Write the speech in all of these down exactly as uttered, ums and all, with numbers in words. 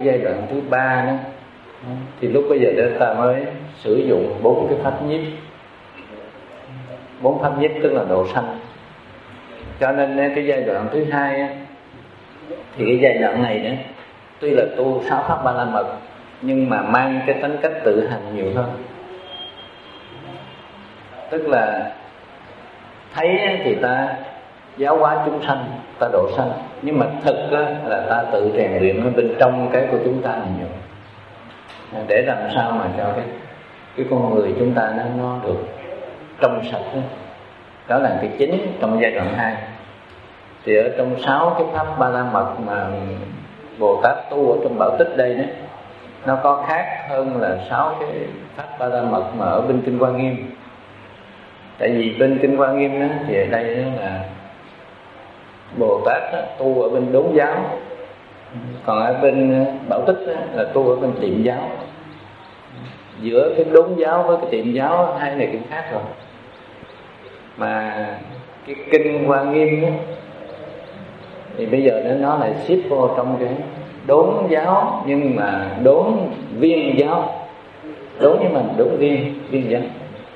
giai đoạn thứ ba đó, thì lúc bây giờ chúng ta mới sử dụng bốn cái pháp nhiếp. Bốn pháp nhiếp tức là độ sanh. Cho nên cái giai đoạn thứ hai thì cái giai đoạn này nữa, tuy là tu sáu pháp ba la mật nhưng mà mang cái tính cách tự hành nhiều hơn. Tức là thấy thì ta giáo hóa chúng sanh, ta độ sanh, nhưng mà thực là ta tự rèn luyện ở bên trong cái của chúng ta là nhiều, để làm sao mà cho cái cái con người chúng ta nó, nó được trong sạch đó. Đó là cái chính trong giai đoạn hai. Thì ở trong sáu cái pháp ba la mật mà Bồ Tát tu ở trong Bảo Tích đây đó, nó có khác hơn là sáu cái pháp ba la mật mà ở bên Kinh Hoa Nghiêm. Tại vì bên Kinh Hoa Nghiêm đó, thì ở đây đó là Bồ Tát đó, tu ở bên đốn giáo, còn ở bên Bảo Tích đó, là tu ở bên tiệm giáo. Giữa cái đốn giáo với cái tiệm giáo hai này cũng khác rồi. Mà cái Kinh Hoa Nghiêm đó, thì bây giờ nó nó lại xếp vô trong cái đốn giáo, nhưng mà đốn viên giáo. Đốn nhưng mà đốn viên viên giáo.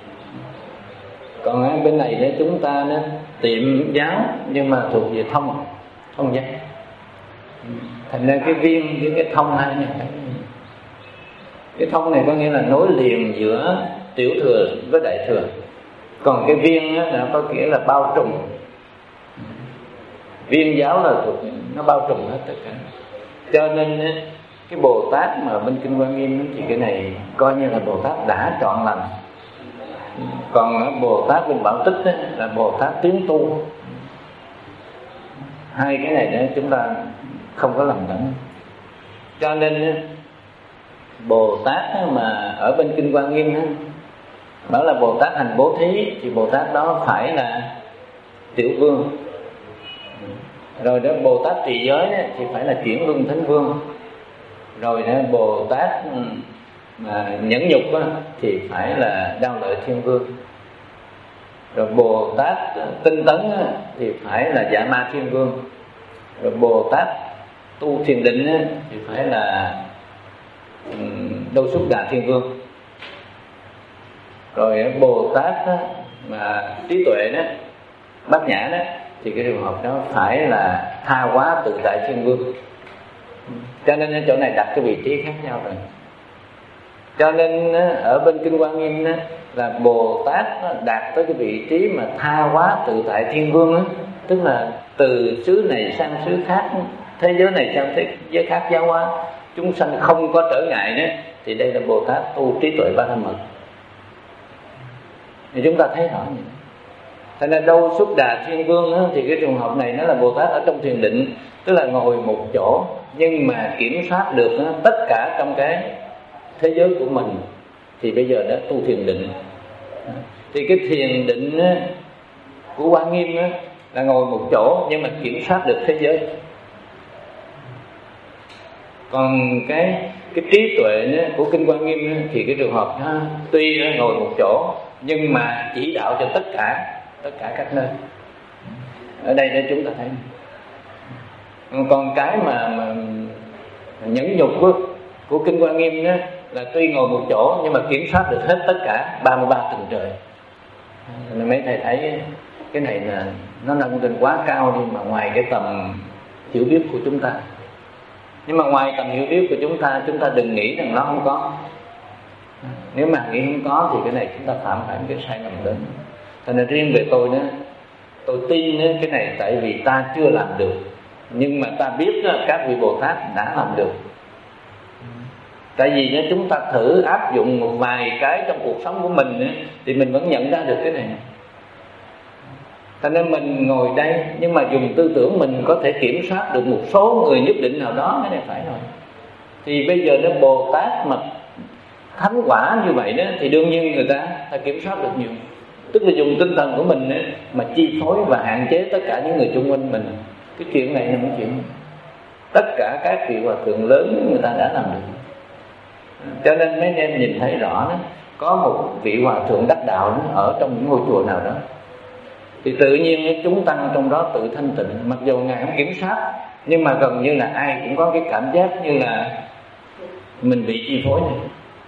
Còn ở bên này đó chúng ta nó tiệm giáo nhưng mà thuộc về thông thông giáo. Thành ra cái viên với cái thông hai này, cái thông này có nghĩa là nối liền giữa tiểu thừa với đại thừa, còn cái viên đó là có nghĩa là bao trùm. Viên giáo là thuộc nó bao trùm hết tất cả. Cho nên cái Bồ Tát mà bên Kinh Hoa Nghiêm thì cái này coi như là Bồ Tát đã trọn lành. Còn Bồ Tát bên Bảo Tích là Bồ Tát tiến tu. Hai cái này đó chúng ta không có lầm lẫn. Cho nên Bồ Tát mà ở bên Kinh Hoa Nghiêm đó là Bồ Tát hành bố thí, thì Bồ Tát đó phải là tiểu vương. Rồi đó Bồ Tát trì giới đó, thì phải là chuyển luân thánh vương. Rồi đó Bồ Tát mà nhẫn nhục đó, thì phải là đao lợi thiên vương. Rồi Bồ Tát tinh tấn đó, thì phải là dạ ma thiên vương. Rồi Bồ Tát tu thiền định đó, thì phải là Đô Xuất Đà thiên vương. Rồi Bồ Tát đó, mà trí tuệ đó, bát nhã đó, thì cái trường hợp đó phải là tha hóa tự tại thiên vương. Cho nên ở chỗ này đặt cái vị trí khác nhau rồi. Cho nên ở bên Kinh Hoa Nghiêm đó, là Bồ Tát đạt tới cái vị trí mà tha hóa tự tại thiên vương đó, tức là từ xứ này sang xứ khác, thế giới này sang thế giới khác giáo hóa chúng sanh không có trở ngại nữa, thì đây là Bồ Tát tu trí tuệ ba la mật. Thì chúng ta thấy rõ như vậy. Thành ra Đâu Xuất Đà thiên vương đó, thì cái trường hợp này nó là Bồ Tát ở trong thiền định, tức là ngồi một chỗ nhưng mà kiểm soát được đó, tất cả trong cái thế giới của mình. Thì bây giờ đã tu thiền định. Thì cái thiền định đó, của Hoa Nghiêm đó, là ngồi một chỗ nhưng mà kiểm soát được thế giới. Còn cái cái trí tuệ đó, của Kinh Hoa Nghiêm đó, thì cái trường hợp đó, tuy đó, ngồi một chỗ nhưng mà chỉ đạo cho tất cả tất cả các nơi. Ở đây để chúng ta thấy. Còn cái mà, mà nhẫn nhục của, của Kinh Hoa Nghiêm đó, là tuy ngồi một chỗ nhưng mà kiểm soát được hết tất cả ba mươi ba tầng trời. Nên mấy thầy thấy cái này là nó nâng lên quá cao đi, mà ngoài cái tầm hiểu biết của chúng ta. Nhưng mà ngoài tầm hiểu biết của chúng ta, chúng ta đừng nghĩ rằng nó không có. Nếu mà nghĩ không có thì cái này chúng ta phạm phải cái sai lầm lớn. Cho nên riêng về tôi đó, tôi tin cái này tại vì ta chưa làm được, nhưng mà ta biết các vị Bồ Tát đã làm được. Tại vì chúng ta thử áp dụng một vài cái trong cuộc sống của mình thì mình vẫn nhận ra được cái này. Cho nên mình ngồi đây nhưng mà dùng tư tưởng mình có thể kiểm soát được một số người nhất định nào đó, cái này phải rồi. Thì bây giờ đó Bồ Tát mà thánh quả như vậy đó, thì đương nhiên người ta ta kiểm soát được nhiều. Tức là dùng tinh thần của mình ấy, mà chi phối và hạn chế tất cả những người xung quanh mình. Cái chuyện này là một chuyện tất cả các vị hòa thượng lớn người ta đã làm được. Cho nên mấy anh em nhìn thấy rõ đó, có một vị hòa thượng đắc đạo đó, ở trong những ngôi chùa nào đó, thì tự nhiên chúng tăng trong đó tự thanh tịnh. Mặc dù ngài không kiểm soát, nhưng mà gần như là ai cũng có cái cảm giác như là mình bị chi phối này.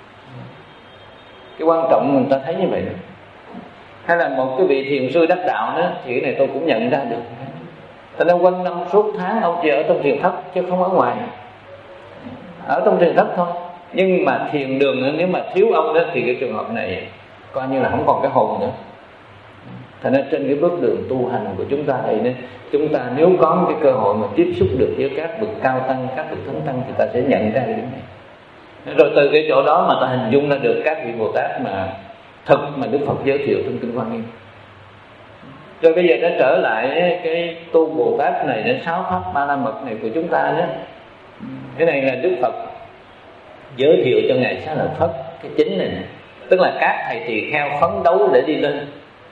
Cái quan trọng người ta thấy như vậy đó. Hay là một cái vị thiền sư đắc đạo đó, thì cái này tôi cũng nhận ra được. Thành ra quanh năm suốt tháng ông chỉ ở trong thiền thất chứ không ở ngoài, ở trong thiền thất thôi. Nhưng mà thiền đường nếu mà thiếu ông đó thì cái trường hợp này coi như là không còn cái hồn nữa. Thành ra trên cái bước đường tu hành của chúng ta đây đó, chúng ta nếu có một cái cơ hội mà tiếp xúc được với các bậc cao tăng, các bậc thánh tăng thì ta sẽ nhận ra cái điểm này. Rồi từ cái chỗ đó mà ta hình dung ra được các vị Bồ Tát mà thực mà Đức Phật giới thiệu trong Kinh Hoa Nghiêm. Rồi bây giờ nó trở lại cái tu Bồ Tát này, đến sáu pháp ba la mật này của chúng ta đó. Cái này là Đức Phật giới thiệu cho ngài Xá Lợi Phất cái chính này, này tức là các thầy tỳ kheo phấn đấu để đi lên.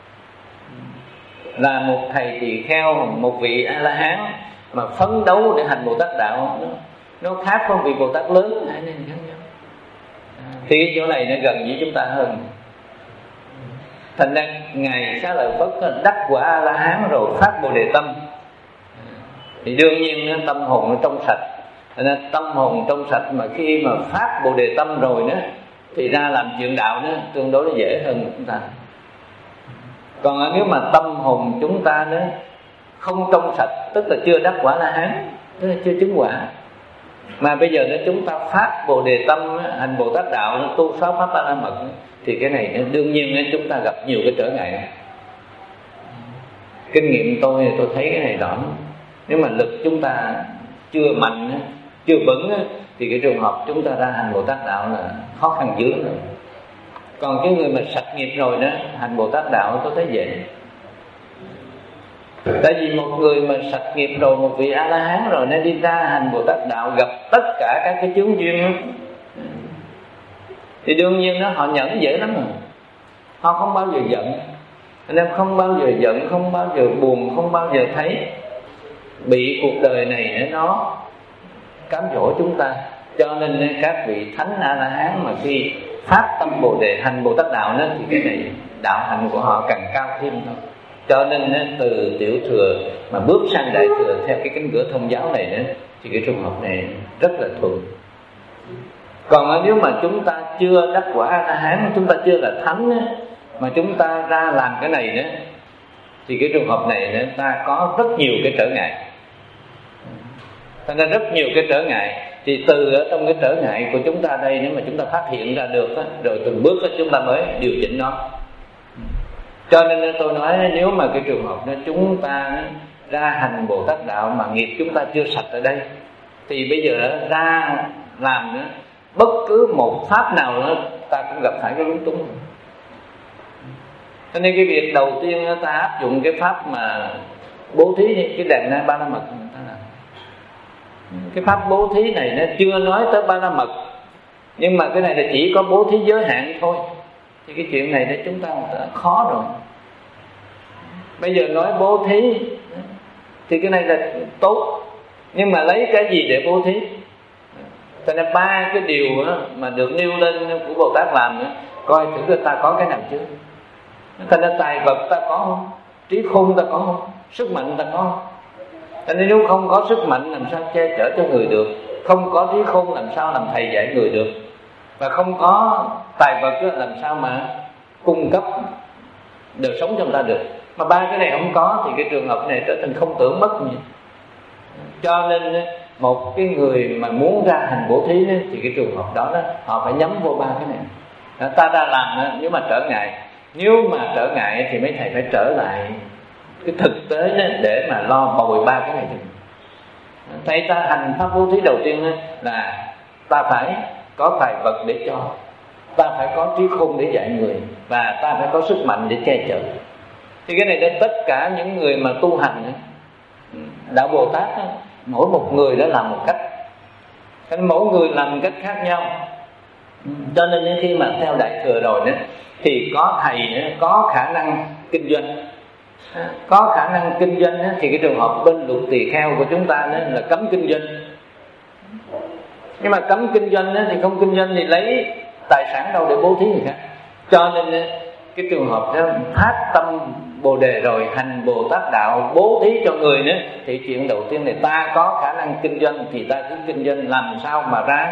Là một thầy tỳ kheo, một vị A La Hán mà phấn đấu để hành Bồ Tát đạo, nó, nó khác với vị Bồ Tát lớn hai nên khác nhau. Thì cái chỗ này nó gần với chúng ta hơn. Thành ra ngài Xá Lợi Phất đắc quả A La Hán rồi phát Bồ Đề tâm, thì đương nhiên tâm hồn nó trong sạch. Thành ra tâm hồn trong sạch mà khi mà phát Bồ Đề tâm rồi đó thì ra làm chuyện đạo đó tương đối nó dễ hơn chúng ta. Còn nếu mà tâm hồn chúng ta đó không trong sạch, tức là chưa đắc quả La Hán, tức là chưa chứng quả, mà bây giờ nếu chúng ta phát Bồ Đề tâm hành Bồ Tát đạo, tu sáu pháp ba la mật, thì cái này đương nhiên chúng ta gặp nhiều cái trở ngại. Kinh nghiệm tôi tôi thấy cái này rõ. Nếu mà lực chúng ta chưa mạnh, chưa vững thì cái trường hợp chúng ta ra hành Bồ Tát đạo là khó khăn dữ lắm rồi. Còn cái người mà sạch nghiệp rồi đó, hành Bồ Tát đạo tôi thấy dễ. Tại vì một người mà sạch nghiệp rồi, một vị A La Hán rồi, nên đi ra hành Bồ Tát đạo gặp tất cả các cái chướng duyên đó, thì đương nhiên đó họ nhẫn dễ lắm rồi. Họ không bao giờ giận, nên không bao giờ giận, không bao giờ buồn, không bao giờ thấy bị cuộc đời này nó cám dỗ chúng ta. Cho nên các vị thánh A La Hán mà khi phát tâm Bồ Đề hành Bồ Tát đạo đó, thì cái này đạo hành của họ càng cao thêm thôi. Cho nên từ tiểu thừa mà bước sang đại thừa theo cái cánh cửa thông giáo này nữa, thì cái trường hợp này rất là thuận. Còn nếu mà chúng ta chưa đắc quả A La Hán, chúng ta chưa là thánh mà chúng ta ra làm cái này nữa, thì cái trường hợp này nữa, ta có rất nhiều cái trở ngại. Ta ra rất nhiều cái trở ngại. Thì từ ở trong cái trở ngại của chúng ta đây, nếu mà chúng ta phát hiện ra được đó, rồi từng bước đó, chúng ta mới điều chỉnh nó. Cho nên tôi nói nếu mà cái trường hợp đó chúng ta ra hành Bồ Tát đạo mà nghiệp chúng ta chưa sạch ở đây, thì bây giờ ra làm nữa, bất cứ một pháp nào nữa ta cũng gặp phải cái lúng túng. Cho nên cái việc đầu tiên ta áp dụng cái pháp mà bố thí, cái đàn na ba la mật người ta làm. Cái pháp bố thí này nó chưa nói tới ba la mật, nhưng mà cái này là chỉ có bố thí giới hạn thôi. Thì cái chuyện này để chúng ta đã khó rồi. Bây giờ nói bố thí thì cái này là tốt, nhưng mà lấy cái gì để bố thí? Cho nên ba cái điều mà được nêu lên của Bồ Tát làm nữa, coi thử ta có cái nào chứ. Thành ra tài vật ta có không? Trí khôn ta có không? Sức mạnh ta có không? Cho nên nếu không có sức mạnh làm sao che chở cho người được, không có trí khôn làm sao làm thầy dạy người được, và không có tài vật làm sao mà cung cấp đời sống cho người ta được. Mà ba cái này không có thì cái trường hợp này trở thành không tưởng mất gì. Cho nên một cái người mà muốn ra hành bố thí thì cái trường hợp đó, đó họ phải nhắm vô ba cái này. Ta ra làm nếu mà trở ngại, nếu mà trở ngại thì mấy thầy phải trở lại cái thực tế để mà lo bồi ba cái này. Thầy ta hành pháp bố thí đầu tiên là ta phải có tài vật để cho, ta phải có trí khôn để dạy người, và ta phải có sức mạnh để che chở. Thì cái này để tất cả những người mà tu hành đạo Bồ Tát, mỗi một người đã làm một cách, mỗi người làm một cách khác nhau. Cho nên khi mà theo đại thừa rồi đó, thì có thầy có khả năng kinh doanh, có khả năng kinh doanh thì cái trường hợp bên luật tỳ kheo của chúng ta là cấm kinh doanh. Nhưng mà cấm kinh doanh thì không kinh doanh thì lấy tài sản đâu để bố thí người khác. Cho nên cái trường hợp đó phát tâm Bồ Đề rồi hành Bồ Tát đạo bố thí cho người nữa, thì chuyện đầu tiên là ta có khả năng kinh doanh thì ta cứ kinh doanh, làm sao mà ra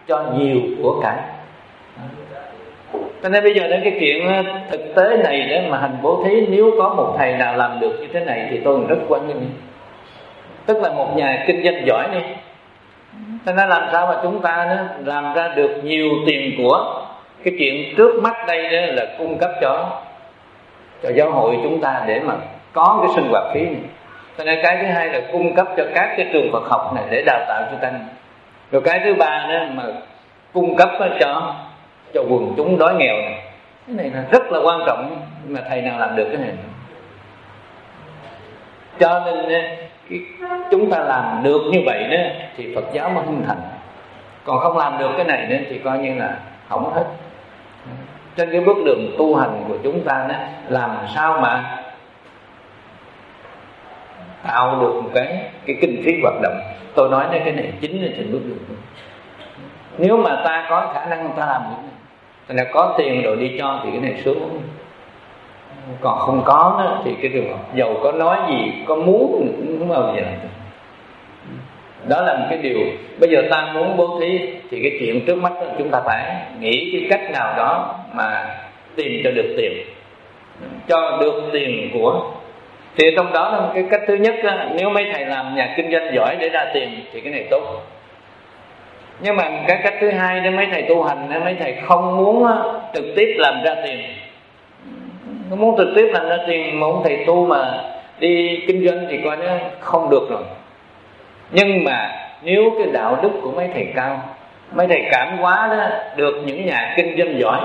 cho nhiều của cải. Cho nên bây giờ đến cái chuyện thực tế này để mà hành bố thí, nếu có một thầy nào làm được như thế này thì tôi rất quan nghênh. Tức là một nhà kinh doanh giỏi đi. Cho nên làm sao mà chúng ta nó làm ra được nhiều tiền của. Cái chuyện trước mắt đây đó là cung cấp cho cho giáo hội chúng ta để mà có cái sinh hoạt phí này. Cho nên cái thứ hai là cung cấp cho các cái trường Phật học này để đào tạo cho tăng. Rồi cái thứ ba đó mà cung cấp cho cho quần chúng đói nghèo này. Cái này là rất là quan trọng, mà thầy nào làm được cái này. Cho nên cái, chúng ta làm được như vậy đó thì Phật giáo mới hình thành. Còn không làm được cái này đó thì coi như là hỏng hết. Trên cái bước đường tu hành của chúng ta đó, làm sao mà tạo được một cái cái kinh phí hoạt động. Tôi nói đến cái này chính là trên bước đường. Nếu mà ta có khả năng ta làm được, là có tiền rồi đi cho thì cái này sướng lắm. Còn không có đó, thì cái trường hợp dầu có nói gì, có muốn cũng không bao giờ làm được. Đó là một cái điều. Bây giờ ta muốn bố thí thì cái chuyện trước mắt đó, chúng ta phải nghĩ cái cách nào đó mà tìm cho được tiền, cho được tiền của. Thì trong đó là cái cách thứ nhất đó, nếu mấy thầy làm nhà kinh doanh giỏi để ra tiền thì cái này tốt. Nhưng mà cái cách thứ hai đó, mấy thầy tu hành đó, mấy thầy không muốn đó, trực tiếp làm ra tiền. Không muốn trực tiếp làm ra tiền, mà ông thầy tu mà đi kinh doanh thì coi nó không được rồi. Nhưng mà nếu cái đạo đức của mấy thầy cao, mấy thầy cảm hóa đó được những nhà kinh doanh giỏi,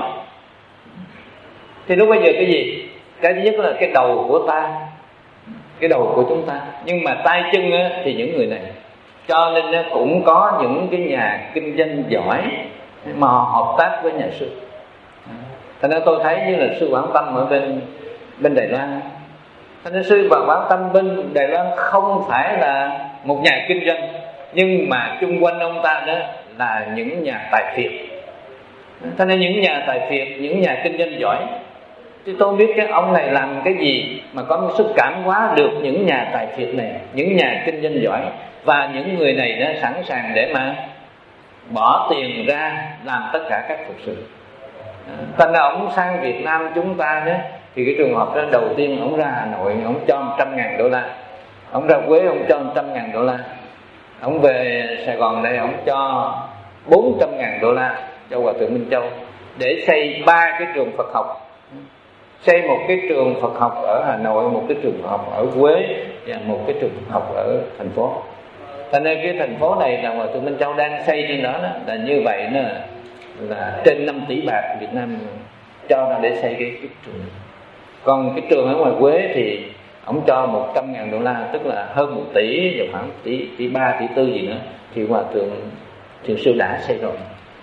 thì lúc bây giờ cái gì? Cái thứ nhất là cái đầu của ta, cái đầu của chúng ta. Nhưng mà tay chân á, thì những người này. Cho nên cũng có những cái nhà kinh doanh giỏi mà hợp tác với nhà sư. Thành ra tôi thấy như là sư Quảng Tâm ở bên bên Đài Loan. Thành ra sư Quảng Tâm bên Đài Loan không phải là một nhà kinh doanh, nhưng mà chung quanh ông ta đó là những nhà tài phiệt. Thành ra những nhà tài phiệt, những nhà kinh doanh giỏi. Thì tôi biết cái ông này làm cái gì mà có sức cảm hóa được những nhà tài phiệt này, những nhà kinh doanh giỏi. Và những người này nó sẵn sàng để mà bỏ tiền ra làm tất cả các Phật sự. Thành ra ông sang Việt Nam chúng ta đó, thì cái trường hợp đó đầu tiên ông ra Hà Nội, ông cho một trăm ngàn đô la. Ông ra Quế ông cho một trăm ngàn đô la. Ông về Sài Gòn đây ông cho bốn trăm ngàn đô la cho Hòa Thượng Minh Châu để xây ba cái trường Phật học. Xây một cái trường Phật học ở Hà Nội, một cái trường Phật học ở Quế và một cái trường Phật học ở thành phố. Thành ra cái thành phố này là Hòa Thượng Minh Châu đang xây trên đó, đó là như vậy nữa, là trên năm tỷ bạc Việt Nam cho ra để xây cái, cái trường. Còn cái trường ở ngoài Quế thì ông cho một trăm ngàn đô la, tức là hơn một tỷ, và khoảng tỷ tỷ ba, tỷ tư gì nữa, thì Hòa Thượng Thiền Sư đã xây rồi.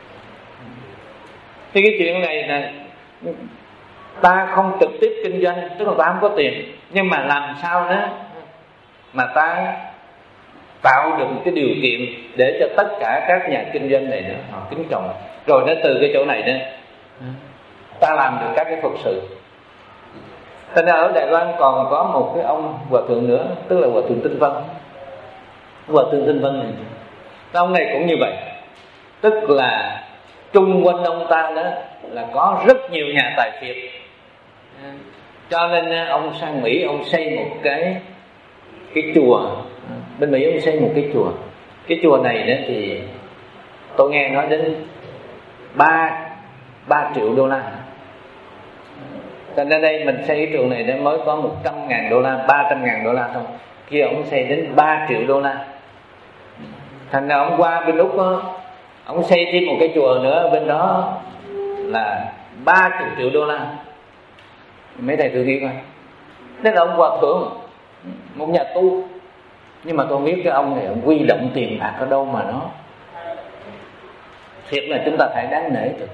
Thì cái chuyện này là ta không trực tiếp kinh doanh, tức là ta không có tiền, nhưng mà làm sao đó mà ta tạo được một cái điều kiện để cho tất cả các nhà kinh doanh này nữa họ kính trọng. Rồi nó từ cái chỗ này đó ta làm được các cái Phật sự. Thành ra ở Đài Loan còn có một cái ông Hòa Thượng nữa, tức là Hòa Thượng Tinh Vân. Hòa Thượng Tinh Vân này, ông này cũng như vậy. Tức là chung quanh ông ta đó là có rất nhiều nhà tài phiệt. Cho nên ông sang Mỹ ông xây một cái cái chùa. Bên Mỹ ông xây một cái chùa. Cái chùa này đó thì tôi nghe nói đến ba ba triệu đô la. Cho nên đây mình xây cái trường này nó mới có một trăm ngàn đô la, ba trăm ngàn đô la thôi. Kia ông xây đến ba triệu đô la. Thành ra ông qua bên Úc đó, ông xây thêm một cái chùa nữa bên đó là ba mươi triệu đô la. Mấy thầy tự nghĩ coi. Thế là ông Hòa Thượng, một nhà tu. Nhưng mà tôi biết cái ông này ông quy động tiền bạc ở đâu mà nó thiệt là chúng ta phải đáng nể thực.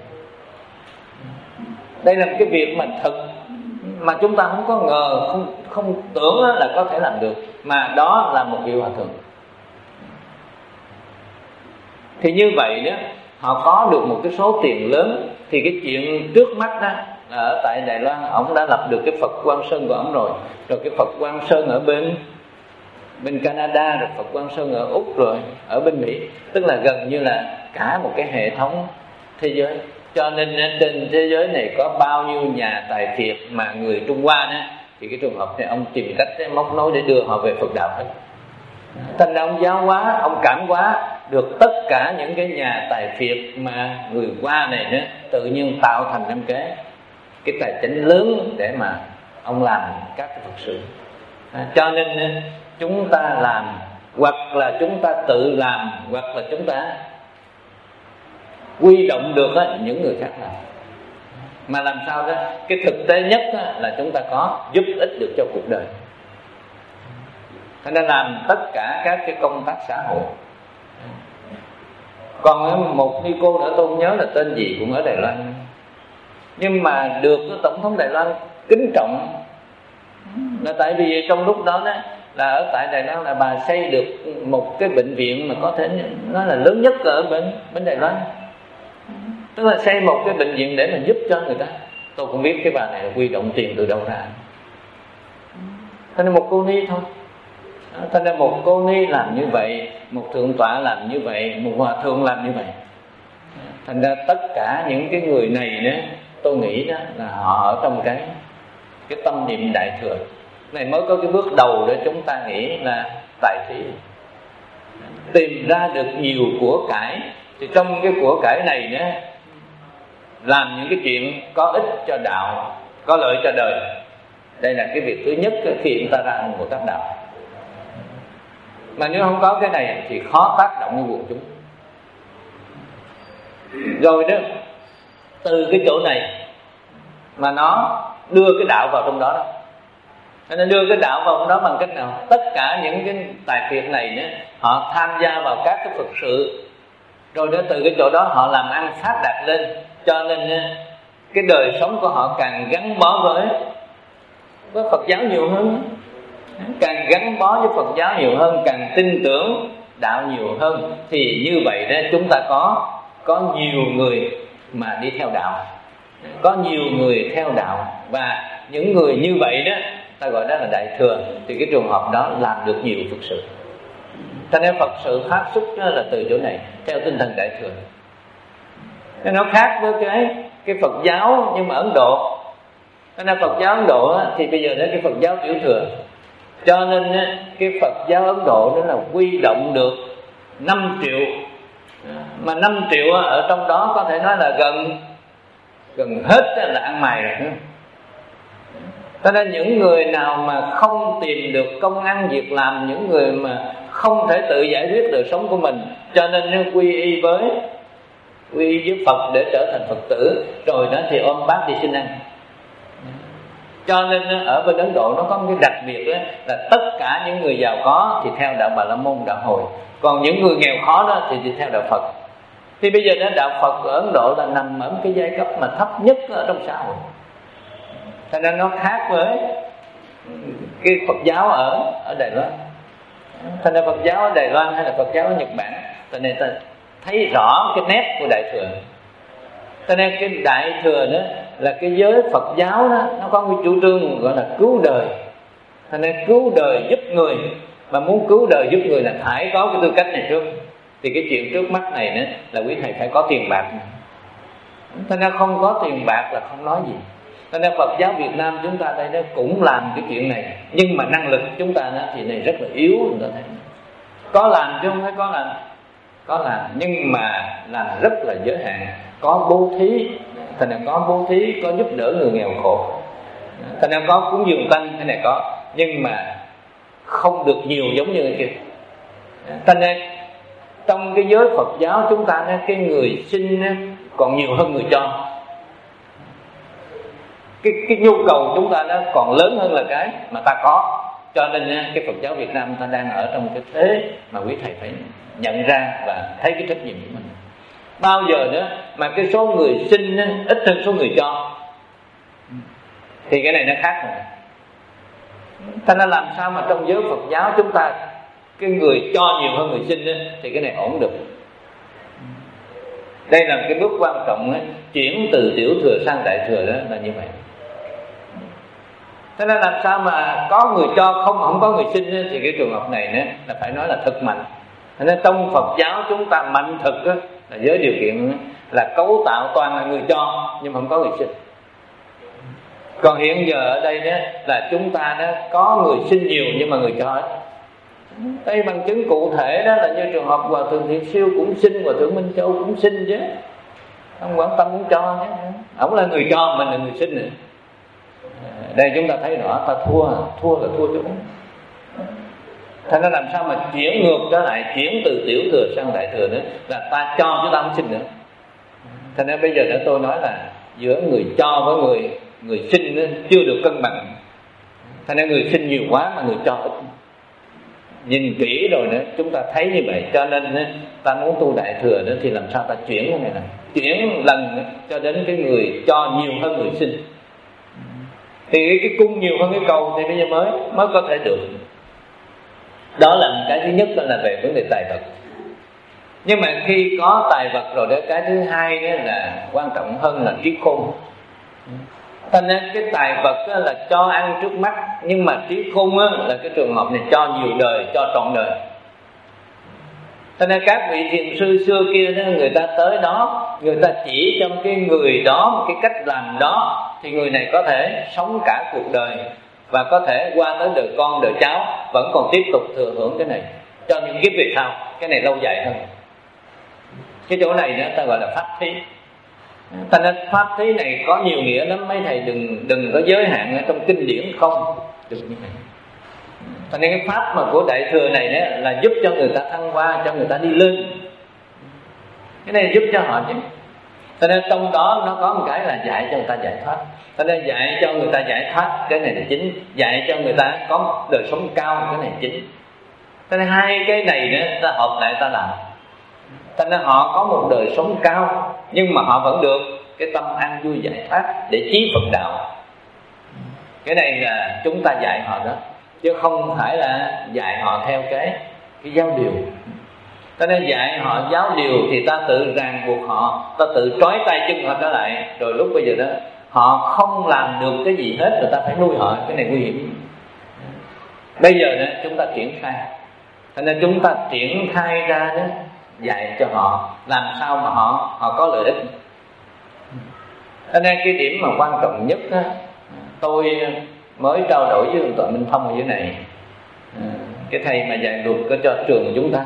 Đây là một cái việc mà thật mà chúng ta không có ngờ, không không tưởng là có thể làm được, mà đó là một vị Hòa Thượng. Thì như vậy đó, họ có được một cái số tiền lớn, thì cái chuyện trước mắt đó ở tại Đài Loan ông đã lập được cái Phật Quang Sơn của ông rồi, rồi cái Phật Quang Sơn ở bên bên Canada, rồi Phật Quang Sơn ở Úc, rồi ở bên Mỹ, tức là gần như là cả một cái hệ thống thế giới. Cho nên trên thế giới này có bao nhiêu nhà tài phiệt mà người Trung Hoa đó, thì cái trường hợp này ông tìm cách móc nối để đưa họ về Phật đạo hết. Thành ra ông giáo hóa, ông cảm hóa được tất cả những cái nhà tài phiệt mà người Hoa này nữa, tự nhiên tạo thành năm cái cái tài chính lớn để mà ông làm các cái Phật sự. À, cho nên chúng ta làm, hoặc là chúng ta tự làm, hoặc là chúng ta quy động được á, những người khác làm. Mà làm sao đó, cái thực tế nhất á, là chúng ta có giúp ích được cho cuộc đời. Cho nên làm tất cả các cái công tác xã hội. Còn một ni cô nữa tôi không nhớ là tên gì, cũng ở Đài Loan, nhưng mà được Tổng thống Đài Loan kính trọng là tại vì trong lúc đó, đó là ở tại Đài Loan là bà xây được một cái bệnh viện mà có thể nói là lớn nhất ở bên bên Đài Loan. Tức là xây một cái bệnh viện để mà giúp cho người ta. Tôi không biết cái bà này là quy động tiền từ đâu ra. Thế nên một cô ni thôi. Thế nên một cô ni làm như vậy, một thượng tọa làm như vậy, một hòa thượng làm như vậy. Thành ra tất cả những cái người này nữa, tôi nghĩ đó là họ ở trong cái cái tâm niệm đại thừa này mới có cái bước đầu để chúng ta nghĩ là tài trí. Tìm ra được nhiều của cải, thì trong cái của cải này nữa, làm những cái chuyện có ích cho đạo, có lợi cho đời. Đây là cái việc thứ nhất khi chúng ta ra một tác đạo. Mà nếu không có cái này thì khó tác động với quần chúng. Rồi đó, từ cái chỗ này mà nó đưa cái đạo vào trong đó đó. Nó đưa cái đạo vào trong đó bằng cách nào? Tất cả những cái tài phiệt này nữa, họ tham gia vào các cái Phật sự, rồi đó từ cái chỗ đó họ làm ăn phát đạt lên. Cho nên cái đời sống của họ càng gắn bó với với Phật giáo nhiều hơn, càng gắn bó với Phật giáo nhiều hơn, càng tin tưởng đạo nhiều hơn, thì như vậy đó chúng ta có có nhiều người mà đi theo đạo, có nhiều người theo đạo, và những người như vậy đó ta gọi đó là đại thừa. Thì cái trường hợp đó làm được nhiều Phật sự. Cho nên Phật sự phát xuất là từ chỗ này, theo tinh thần đại thừa. Nên nó khác với cái cái Phật giáo nhưng mà Ấn Độ. Cho nên Phật giáo Ấn Độ á, thì bây giờ đến cái Phật giáo tiểu thừa. Cho nên á, cái Phật giáo Ấn Độ đó là quy động được năm triệu. Mà năm triệu á, ở trong đó có thể nói là gần gần hết là ăn mày rồi. Cho nên những người nào mà không tìm được công ăn việc làm, những người mà không thể tự giải quyết đời sống của mình, cho nên quy y với quy y với Phật để trở thành Phật tử, rồi đó thì ôm bát đi xin ăn. Cho nên ở bên Ấn Độ nó có một cái đặc biệt đó, là tất cả những người giàu có thì theo đạo Bà La Môn, đạo Hồi, còn những người nghèo khó đó thì, thì theo đạo Phật. Thì bây giờ đó đạo Phật ở Ấn Độ là nằm ở cái giai cấp mà thấp nhất ở trong xã hội. Cho nên nó khác với cái Phật giáo ở ở Đài Loan. Cho nên Phật giáo ở Đài Loan hay là Phật giáo ở Nhật Bản, cho nên ta thấy rõ cái nét của đại thừa. Cho nên cái đại thừa đó là cái giới Phật giáo đó, nó có cái chủ trương gọi là cứu đời. Cho nên cứu đời giúp người, mà muốn cứu đời giúp người là phải có cái tư cách này trước. Thì cái chuyện trước mắt này nữa là quý thầy phải có tiền bạc. Cho nên không có tiền bạc là không nói gì. Cho nên Phật giáo Việt Nam chúng ta đây đó cũng làm cái chuyện này, nhưng mà năng lực chúng ta đó thì này rất là yếu. Người ta thấy có làm chứ không phải có làm, có làm nhưng mà làm rất là giới hạn. Có bố thí, thành ra có bố thí, có giúp đỡ người nghèo khổ, thành ra có cúng dường tăng, cái này có, nhưng mà không được nhiều giống như cái kia. Thành ra trong cái giới Phật giáo chúng ta, cái người xin còn nhiều hơn người cho. Cái, cái nhu cầu chúng ta nó còn lớn hơn là cái mà ta có. Cho nên cái Phật giáo Việt Nam ta đang ở trong cái thế mà quý thầy phải nhận ra và thấy cái trách nhiệm của mình. Bao giờ nữa mà cái số người xin ít hơn số người cho, thì cái này nó khác rồi. Ta nên làm sao mà trong giới Phật giáo chúng ta cái người cho nhiều hơn người xin thì cái này ổn được. Đây là cái bước quan trọng ấy, chuyển từ tiểu thừa sang đại thừa đó là như vậy. Thế nên làm sao mà có người cho không không có người xin thì cái trường hợp này nữa là phải nói là thực mạnh. Thế nên trong Phật giáo chúng ta mạnh thực đó, là với điều kiện là cấu tạo toàn là người cho nhưng mà không có người sinh. Còn hiện giờ ở đây đó là chúng ta đó có người sinh nhiều nhưng mà người cho ít. Đây bằng chứng cụ thể đó là như trường hợp Hòa Thượng Thiện Siêu cũng sinh, Hòa Thượng Minh Châu cũng sinh chứ, ông quan tâm cũng cho chứ. Ông là người cho, mình là người sinh này. Đây chúng ta thấy rõ ta thua, thua là thua chỗ. Thành ra làm sao mà chuyển ngược trở lại, chuyển từ tiểu thừa sang đại thừa nữa, là ta cho chứ ta không sinh nữa. Thành ra bây giờ đã tôi nói là giữa người cho với người người sinh nữa, chưa được cân bằng. Thành ra người sinh nhiều quá mà người cho ít. Nhìn kỹ rồi nữa chúng ta thấy như vậy. Cho nên ta muốn tu đại thừa nữa thì làm sao ta chuyển cái này này, chuyển lần cho đến cái người cho nhiều hơn người sinh. Thì cái cung nhiều hơn cái cầu thì bây giờ mới mới có thể được. Đó là cái thứ nhất, là về vấn đề tài vật. Nhưng mà khi có tài vật rồi đó, cái thứ hai đó là quan trọng hơn là trí khôn. Thành ra cái tài vật là cho ăn trước mắt, nhưng mà trí khôn là cái trường hợp này cho nhiều đời, cho trọn đời. Thành ra các vị thiền sư xưa kia đó, người ta tới đó, người ta chỉ cho cái người đó cái cách làm đó, thì người này có thể sống cả cuộc đời và có thể qua tới đời con, đời cháu vẫn còn tiếp tục thừa hưởng cái này cho những kiếp về sau. Cái này lâu dài hơn. Cái chỗ này nữa ta gọi là pháp thí. Thành ra pháp thí này có nhiều nghĩa lắm, mấy thầy đừng đừng có giới hạn ở trong kinh điển không được như vậy. Thành ra cái pháp mà của đại thừa này đó là giúp cho người ta thăng hoa, cho người ta đi lên. Cái này giúp cho họ chứ. Cho nên trong đó nó có một cái là dạy cho người ta giải thoát. Cho nên dạy cho người ta giải thoát, cái này là chính. Dạy cho người ta có đời sống cao, cái này là chính. Cho nên hai cái này nữa ta hợp lại ta làm. Cho nên họ có một đời sống cao, nhưng mà họ vẫn được cái tâm an vui giải thoát để chí Phật đạo. Cái này là chúng ta dạy họ đó, chứ không phải là dạy họ theo cái cái giáo điều. Cho nên dạy họ giáo điều thì ta tự ràng buộc họ, ta tự trói tay chân họ trở lại. Rồi lúc bây giờ đó họ không làm được cái gì hết, rồi ta phải nuôi họ. Cái này nguy hiểm. Bây giờ đó chúng ta triển khai. Cho nên chúng ta triển khai ra đó, dạy cho họ làm sao mà họ họ có lợi ích. Cho nên cái điểm mà quan trọng nhất đó, tôi mới trao đổi với Thượng tọa Minh Thông ở dưới này, cái thầy mà dạy luật có cho trường của chúng ta.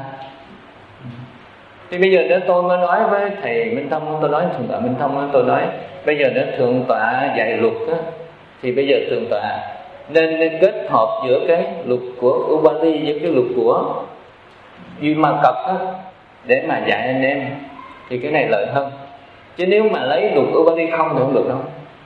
Thì bây giờ đó tôi mới nói với thầy Minh Thông, tôi nói Thượng tọa Minh Thông, tôi nói bây giờ đó Thượng tọa dạy luật đó, thì bây giờ Thượng tọa nên, nên kết hợp giữa cái luật của Ubali với cái luật của Duy Ma Cật đó, để mà dạy anh em thì cái này lợi hơn. Chứ nếu mà lấy luật Ubali không thì không được đâu.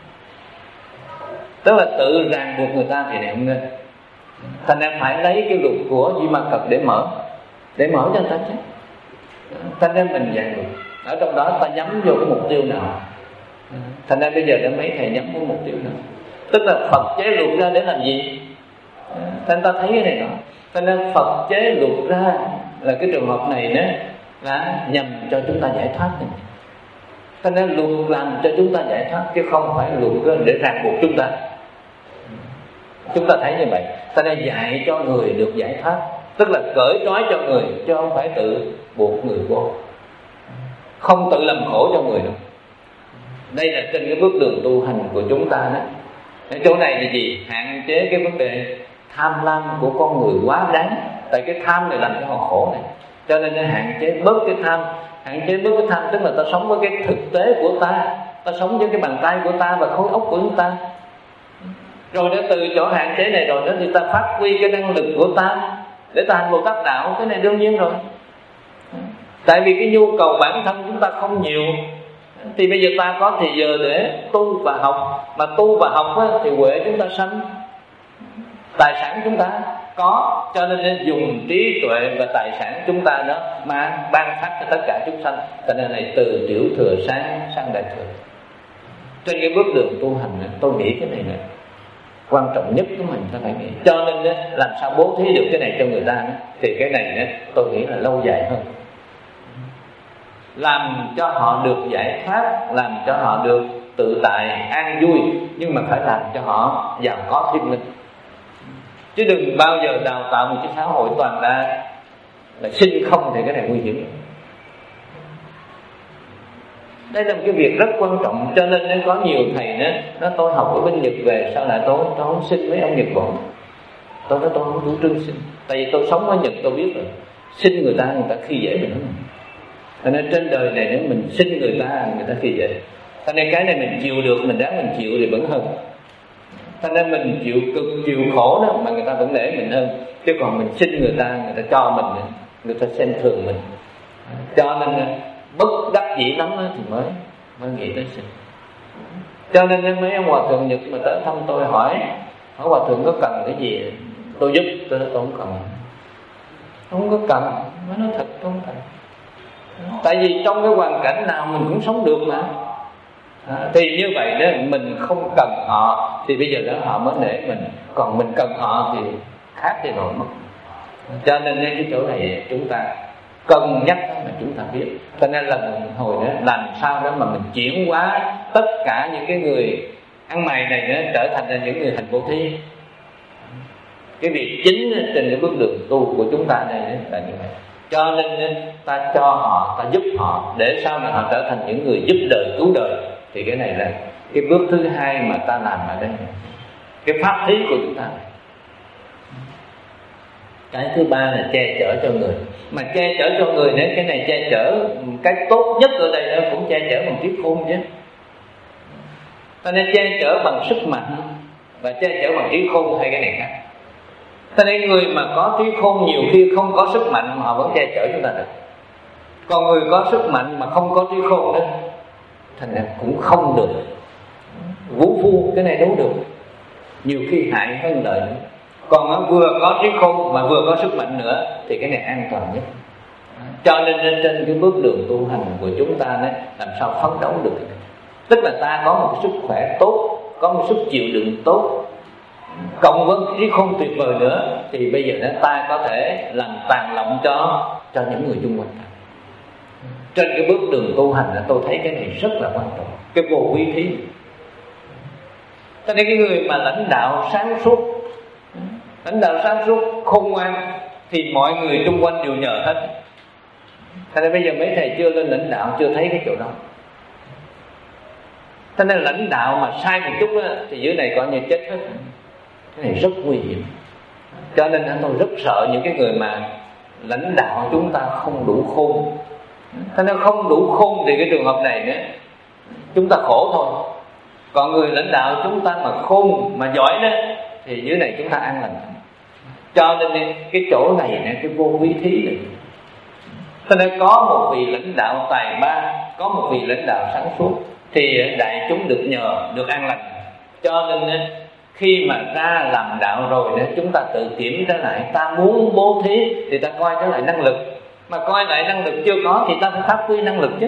Tức là tự ràng buộc người ta thì này không nên. Thành ra phải lấy cái luật của Duy Ma Cật để mở, để mở cho người ta chứ. Thành ra mình dạy luật, ở trong đó ta nhắm vô cái mục tiêu nào. Thành ra bây giờ đã mấy thầy nhắm cái mục tiêu nào, tức là Phật chế luật ra để làm gì. Thành ta thấy cái này đó. Thành ra Phật chế luật ra là cái trường hợp này đó là nhằm cho chúng ta giải thoát. Thành ra luật làm cho chúng ta giải thoát, chứ không phải luật để ràng buộc chúng ta. Chúng ta thấy như vậy. Thành ra dạy cho người được giải thoát, tức là cởi trói cho người, chứ không phải tự buộc người vô, không tự làm khổ cho người đâu. Đây là trên cái bước đường tu hành của chúng ta đó. Ở chỗ này là gì? Hạn chế cái vấn đề tham lam của con người quá đáng. Tại cái tham này làm cho họ khổ này. Cho nên nó hạn chế bớt cái tham. Hạn chế bớt cái tham tức là ta sống với cái thực tế của ta, ta sống với cái bàn tay của ta và khối óc của chúng ta. Rồi để từ chỗ hạn chế này rồi đó thì ta phát huy cái năng lực của ta để ta hành Bồ Tát đạo. Cái này đương nhiên rồi. Tại vì cái nhu cầu bản thân chúng ta không nhiều, thì bây giờ ta có thì giờ để tu và học. Mà tu và học á, thì huệ chúng ta sanh, tài sản chúng ta có, cho nên nên dùng trí tuệ và tài sản chúng ta đó mà ban phát cho tất cả chúng sanh. Cho nên này từ tiểu thừa sang sang đại thừa. Trên cái bước đường tu hành này, tôi nghĩ cái này này quan trọng nhất của mình ta phải nghĩ. Cho nên đó, làm sao bố thí được cái này cho người ta đó, thì cái này đó, tôi nghĩ là lâu dài hơn. Làm cho họ được giải thoát, làm cho họ được tự tại, an vui, nhưng mà phải làm cho họ giàu có thiên linh. Chứ đừng bao giờ đào tạo một cái xã hội toàn là là sinh không, thì cái này nguy hiểm. Đây là một cái việc rất quan trọng. Cho nên nó có nhiều thầy nó nó tôi học ở bên Nhật về, sao lại tôi tôi không xin mấy ông Nhật Bản. Tôi nói tôi không chủ trương xin, tại vì tôi sống ở Nhật tôi biết rồi, xin người ta người ta khi dễ mình lắm. Cho nên trên đời này nếu mình xin người ta người ta khi dễ. Cho nên cái này mình chịu được, mình ráng mình chịu thì vẫn hơn. Cho nên mình chịu cực chịu khổ đó mà người ta vẫn để mình hơn. Chứ còn mình xin người ta, người ta cho mình, người ta xem thường mình. Cho nên bất đắc dĩ lắm thì mới mới nghĩ tới xin. Cho nên mấy ông hòa thượng Nhật mà tới thăm tôi hỏi, hỏi hòa thượng có cần cái gì tôi giúp, tôi nói tôi không cần, không có cần. Mới nói thật tôi không cần. Tại vì trong cái hoàn cảnh nào mình cũng sống được mà. À, thì như vậy đó, mình không cần họ thì bây giờ đó họ mới nể mình, còn mình cần họ thì khác thì rồi mất. Cho nên cái chỗ này chúng ta cân nhắc mà chúng ta biết. Cho nên là hồi đó làm sao đó mà mình chuyển hóa tất cả những cái người ăn mày này nữa trở thành là những người thành bố thí. Cái việc chính trên cái bước đường tu của chúng ta đây là như vậy. Cho nên ta cho họ, ta giúp họ để sau này họ trở thành những người giúp đời cứu đời. Thì cái này là cái bước thứ hai mà ta làm ở đây, cái pháp thí của chúng ta. Cái thứ ba là che chở cho người. Mà che chở cho người nữa, cái này che chở, cái tốt nhất ở đây nó cũng che chở bằng trí khôn chứ. Ta nên che chở bằng sức mạnh và che chở bằng trí khôn, hai cái này khác. Cho nên người mà có trí khôn nhiều khi không có sức mạnh mà họ vẫn che chở chúng ta được. Còn người có sức mạnh mà không có trí khôn đó, thành ra cũng không được. Vũ phu cái này đâu được, nhiều khi hại hơn lợi nữa. Còn vừa có trí khôn mà vừa có sức mạnh nữa thì cái này an toàn nhất. Cho nên trên cái bước đường tu hành của chúng ta đó, làm sao phấn đấu được. Tức là ta có một cái sức khỏe tốt, có một sức chịu đựng tốt, cộng với trí khôn tuyệt vời nữa, thì bây giờ đó ta có thể làm tàn lộng cho cho những người xung quanh. Trên cái bước đường tu hành là tôi thấy cái này rất là quan trọng, cái vô quý thí. Cho nên cái người mà lãnh đạo sáng suốt, lãnh đạo sáng suốt khôn ngoan thì mọi người xung quanh đều nhờ hết. Cho nên bây giờ mấy thầy chưa lên lãnh đạo chưa thấy cái chỗ đó. Cho nên lãnh đạo mà sai một chút đó, thì dưới này coi như chết hết. Cái này rất nguy hiểm. Cho nên tôi rất sợ những cái người mà lãnh đạo chúng ta không đủ khôn. Cho nên không đủ khôn thì cái trường hợp này nữa chúng ta khổ thôi. Còn người lãnh đạo chúng ta mà khôn mà giỏi đó thì dưới này chúng ta an lành. Cho nên cái chỗ này nè, cái vô quý thí này, cho nên có một vị lãnh đạo tài ba, có một vị lãnh đạo sáng suốt thì đại chúng được nhờ, được an lành. Cho nên khi mà ra làm đạo rồi nữa, chúng ta tự kiểm trở lại, ta muốn bố thí thì ta coi trở lại năng lực. Mà coi lại năng lực chưa có thì ta phải phát huy năng lực chứ.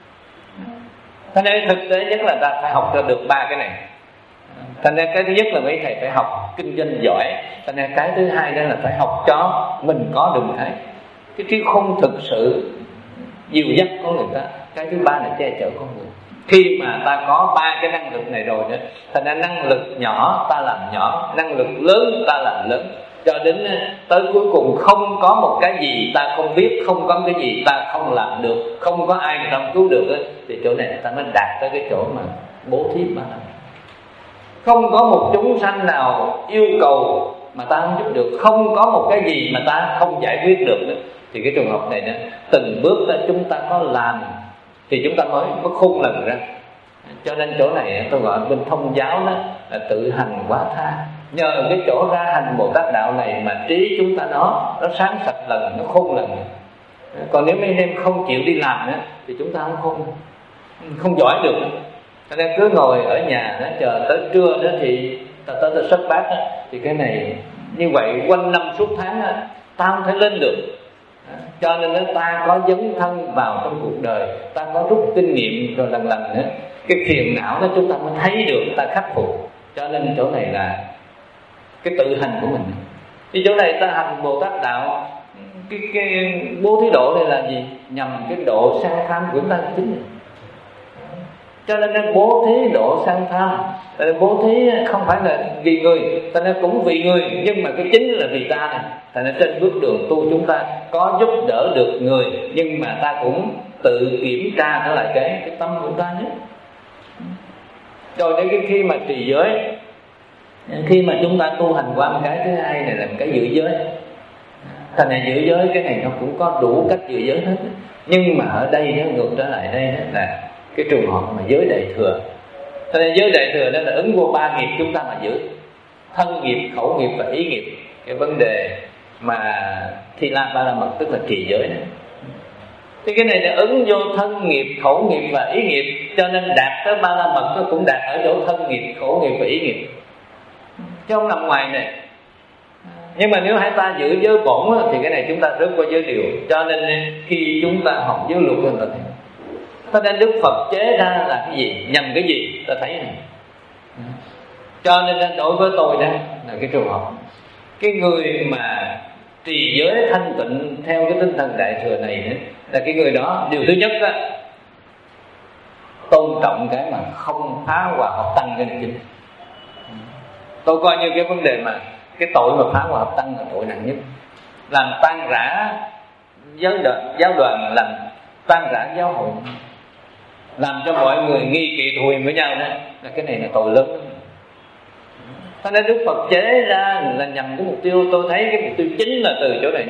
Cho nên thực tế nhất là ta phải học cho được ba cái này. Cho nên cái thứ nhất là mấy thầy phải học kinh doanh giỏi. Cho nên cái thứ hai đó là phải học cho mình có được cái cái trí khôn thực sự dìu dắt con người ta. Cái thứ ba là che chở con người. Khi mà ta có ba cái năng lực này rồi nữa, thành ra năng lực nhỏ ta làm nhỏ, năng lực lớn ta làm lớn, cho đến tới cuối cùng không có một cái gì ta không biết, không có cái gì ta không làm được, không có ai người ta cứu được ấy, thì chỗ này ta mới đạt tới cái chỗ mà bố thí ba năng. Không có một chúng sanh nào yêu cầu mà ta không giúp được, không có một cái gì mà ta không giải quyết được nữa. Thì cái trường hợp này nữa, từng bước đó chúng ta có làm thì chúng ta mới có khôn lần ra. Cho nên chỗ này tôi gọi bên thông giáo đó là tự hành quá tha. Nhờ cái chỗ ra hành Bồ Tát đạo này mà trí chúng ta nó nó sáng sạch lần, nó khôn lần. Còn nếu mấy anh em không chịu đi làm nữa thì chúng ta không khôn, không giỏi được. Cho nên cứ ngồi ở nhà đó, chờ tới trưa đó thì ta tới ta sất bát đó, thì cái này như vậy quanh năm suốt tháng đó, ta không thể lên được. Cho nên ta có dấn thân vào trong cuộc đời, ta có rút kinh nghiệm rồi lần lần nữa, cái phiền não đó chúng ta mới thấy được, ta khắc phục. Cho nên chỗ này là cái tự hành của mình. Thì chỗ này ta hành Bồ Tát đạo, cái, cái bố thí độ này là gì? Nhằm cái độ sang tham của chúng ta chính. Cho nên nó bố thí độ sang tham. Bố thí không phải là vì người, ta nên cũng vì người, nhưng mà cái chính là vì ta này. Thành ra trên bước đường tu chúng ta có giúp đỡ được người, nhưng mà ta cũng tự kiểm tra trở lại cái cái tâm của ta nhé. Rồi đến cái khi mà trì giới, khi mà chúng ta tu hành qua một cái thứ hai này là một cái giữ giới. Thành này giữ giới cái này nó cũng có đủ cách giữ giới hết. Nhưng mà ở đây nó ngược trở lại đây đó là cái trường hợp mà giới đại thừa. Thành này giới đại thừa đó là ứng vô ba nghiệp chúng ta mà giữ: thân nghiệp, khẩu nghiệp và ý nghiệp. Cái vấn đề mà Thi La Ba La Mật tức là trì giới đó. Thì cái này là ứng vô thân nghiệp, khẩu nghiệp và ý nghiệp, cho nên đạt tới Ba La Mật nó cũng đạt ở chỗ thân nghiệp, khẩu nghiệp và ý nghiệp, chứ không nằm ngoài này. Nhưng mà nếu hai ta giữ giới bổn thì cái này chúng ta rớt qua giới điều. Cho nên khi chúng ta học giới luật là thấy, cho nên Đức Phật chế ra là cái gì, nhằm cái gì, ta thấy này. Cho nên đối với tôi đó là cái trường hợp cái người mà trì giới thanh tịnh theo cái tinh thần đại thừa này đó, là cái người đó điều thứ nhất đó, tôn trọng cái mà không phá hòa hợp tăng cái này chính. Tôi coi như cái vấn đề mà cái tội mà phá hòa hợp tăng là tội nặng nhất, làm tan rã giáo đoàn, giáo đoàn làm tan rã giáo hội, làm cho mọi người nghi kỵ thù hằn với nhau đó, là cái này là tội lớn lắm. Cho nên Đức Phật chế ra là nhằm cái mục tiêu, tôi thấy cái mục tiêu chính là từ chỗ này.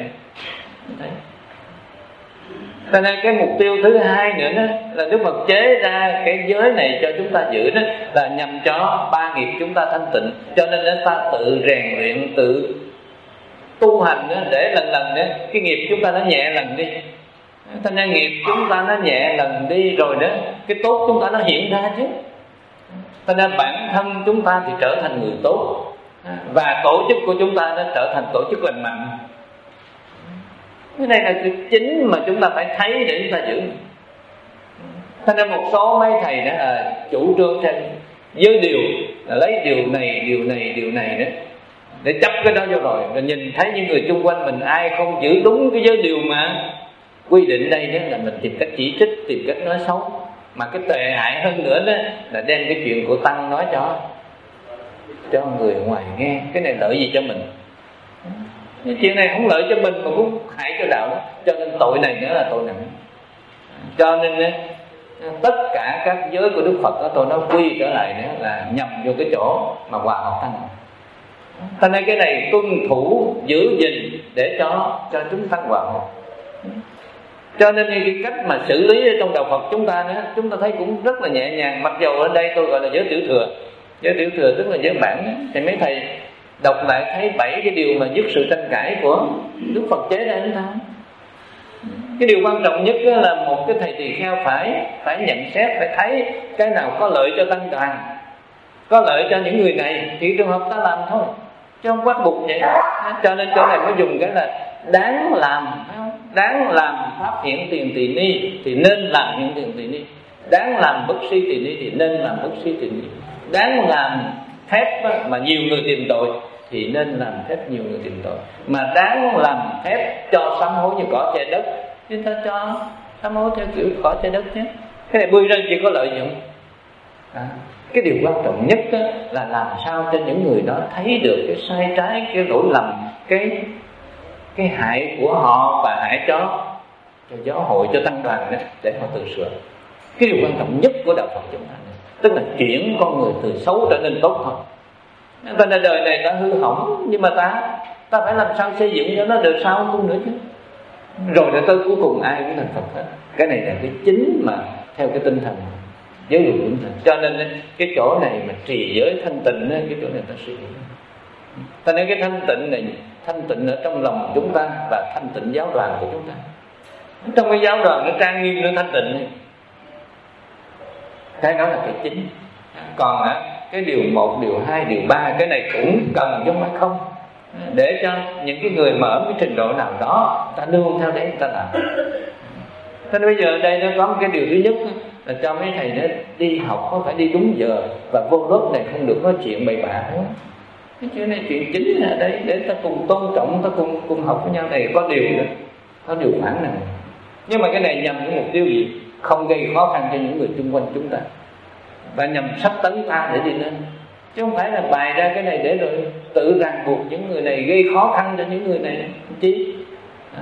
Cho nên cái mục tiêu thứ hai nữa đó, là Đức Phật chế ra cái giới này cho chúng ta giữ đó, là nhằm cho ba nghiệp chúng ta thanh tịnh. Cho nên chúng ta tự rèn luyện, tự tu hành đó, để lần lần đó, cái nghiệp chúng ta nó nhẹ lần đi. Cho nên nghiệp chúng ta nó nhẹ lần đi rồi đó, cái tốt chúng ta nó hiện ra chứ. Cho nên bản thân chúng ta thì trở thành người tốt, và tổ chức của chúng ta nó trở thành tổ chức lành mạnh. Cái này là cái chính mà chúng ta phải thấy để chúng ta giữ. Cho nên một số mấy thầy đó là chủ trương trên giới điều, là lấy điều này, điều này, điều này đó để chấp cái đó vô rồi, rồi nhìn thấy những người xung quanh mình ai không giữ đúng cái giới điều mà quy định đây đó, là mình tìm cách chỉ trích, tìm cách nói xấu. Mà cái tệ hại hơn nữa đó là đem cái chuyện của tăng nói cho cho người ngoài nghe. Cái này lợi gì cho mình? Cái chuyện này không lợi cho mình mà cũng hại cho đạo đó. Cho nên tội này nữa là tội nặng. Cho nên tất cả các giới của Đức Phật đó, tôi nói quy trở lại nữa là nhằm vô cái chỗ mà hòa hợp tăng. Cho nên cái này tuân thủ giữ gìn để cho cho chúng tăng hòa hợp. Cho nên cái cách mà xử lý trong đạo Phật chúng ta nữa, chúng ta thấy cũng rất là nhẹ nhàng. Mặc dù ở đây tôi gọi là giới tiểu thừa. Giới tiểu thừa tức là giới bản. Thì mấy thầy đọc lại thấy bảy cái điều mà dứt sự tranh cãi của Đức Phật chế ra chúng ta. Cái điều quan trọng nhất là một cái thầy tỳ kheo phải phải nhận xét, phải thấy cái nào có lợi cho tăng đoàn, có lợi cho những người này thì trường hợp ta làm thôi, chứ không bắt buộc vậy. Cho nên chỗ này mới dùng cái là đáng làm, đáng làm pháp hiện tiền tỳ ni thì nên làm hiện tiền tỳ ni, đáng làm bất si tỳ ni thì nên làm bất si tỳ ni, đáng làm phép mà nhiều người tìm tội thì nên làm phép nhiều người tìm tội, mà đáng làm phép cho sám hối như cỏ che đất chúng ta cho sám hối theo kiểu cỏ che đất nhé. Cái này bươi ra chỉ có lợi gì không? À, cái điều quan trọng nhất là làm sao cho những người đó thấy được cái sai trái, cái lỗi lầm, cái cái hại của họ và hại cho cho giáo hội, cho tăng đoàn đó, để họ tự sửa. Cái điều quan trọng nhất của đạo Phật chúng ta này, tức là chuyển con người từ xấu trở nên tốt thôi. Ta là đời này đã hư hỏng, nhưng mà ta ta phải làm sao xây dựng cho nó được sao không nữa chứ. Rồi để tới cuối cùng ai cũng thành Phật hết. Cái này là cái chính mà theo cái tinh thần giới luật tinh thần. Cho nên cái chỗ này mà trì giới thanh tịnh, cái chỗ này ta suy nghĩ. Ta nói cái thanh tịnh này, thanh tịnh ở trong lòng chúng ta và thanh tịnh giáo đoàn của chúng ta. Trong cái giáo đoàn nó trang nghiêm, nó thanh tịnh này. Cái đó là cái chính. Còn á, cái điều một, điều hai, điều ba, cái này cũng cần chứ không phải không, để cho những cái người mà ở cái trình độ nào đó ta nương theo đấy người ta làm. Thế nên bây giờ ở đây nó có một cái điều thứ nhất là cho mấy thầy nó đi học có phải đi đúng giờ, và vô lớp này không được nói chuyện bậy bạ nữa. Cái chuyện này chuyện chính là đây để ta cùng tôn trọng, ta cùng cùng học với nhau. Này có điều nữa, có điều khoản này. Nhưng mà cái này nhằm cái mục tiêu gì? Không gây khó khăn cho những người xung quanh chúng ta, và nhằm sắp tấn ta để đi lên, chứ không phải là bày ra cái này để rồi tự ràng buộc những người này, gây khó khăn cho những người này chi. À,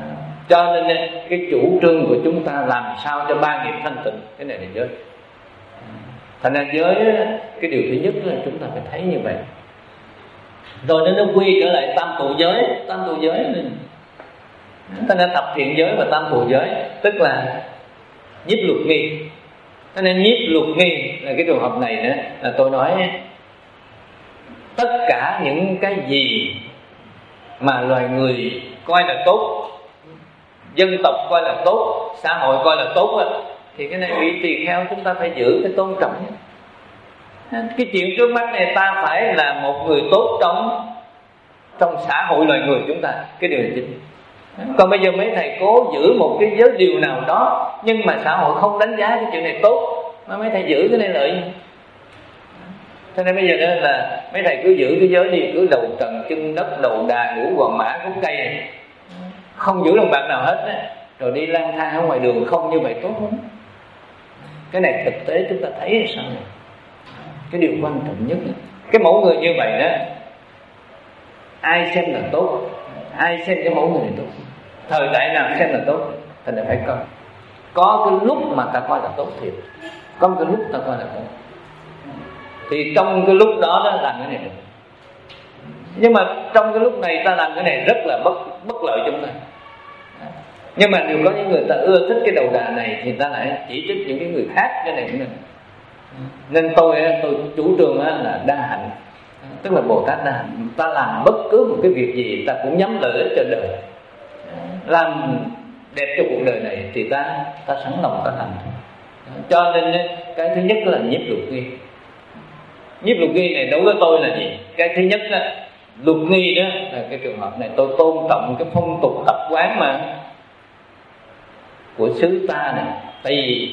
Cho nên cái chủ trương của chúng ta làm sao cho ba nghiệp thanh tịnh, cái này là giới. Thành ra giới cái điều thứ nhất là chúng ta phải thấy như vậy. Rồi nên nó quy trở lại tam tụ giới. Tam tụ giới này, thành ra thập thiện giới và tam tụ giới, tức là nhiếp lục nghi. Cho nên nhiếp lục nghi là cái trường hợp này nữa, là tôi nói tất cả những cái gì mà loài người coi là tốt, dân tộc coi là tốt, xã hội coi là tốt á, thì cái này vị tỳ kheo chúng ta phải giữ cái tôn trọng. Cái chuyện trước mắt này ta phải là một người tốt trong trong xã hội loài người chúng ta, cái điều này chính. Còn bây giờ mấy thầy cố giữ một cái giới điều nào đó, nhưng mà xã hội không đánh giá cái chuyện này tốt, mà mấy thầy giữ cái này lợi. Cho nên bây giờ đó là mấy thầy cứ giữ cái giới đi, cứ đầu trần chân đất, đầu đà ngũ gò mã gốc cây này, không giữ đồng bạc nào hết á, rồi đi lang thang ở ngoài đường, không như vậy tốt không? Cái này thực tế chúng ta thấy là sao này? Cái điều quan trọng nhất, cái mẫu người như vậy đó, ai xem là tốt, ai xem cái mẫu người này tốt, thời đại nào xem là tốt, thì là phải coi. Có cái lúc mà ta coi là tốt thiệt, có cái lúc ta coi là tốt, thì trong cái lúc đó đó làm cái này được. Nhưng mà trong cái lúc này ta làm cái này rất là bất bất lợi chúng ta. Nhưng mà nếu có những người ta ưa thích cái đầu đà này thì ta lại chỉ trích những cái người khác cái này của mình. Nên tôi tôi chủ trương là đa hạnh, tức là Bồ Tát đa hạnh. Ta làm bất cứ một cái việc gì ta cũng nhắm lợi ích cho đời, làm đẹp cho cuộc đời này thì ta ta sẵn lòng ta làm. Cho nên cái thứ nhất là nhiếp lục nghi. Nhiếp lục nghi này đối với tôi là gì? Cái thứ nhất đó, lục nghi đó là cái trường hợp này tôi tôn trọng cái phong tục tập quán mà của xứ ta này. Tại vì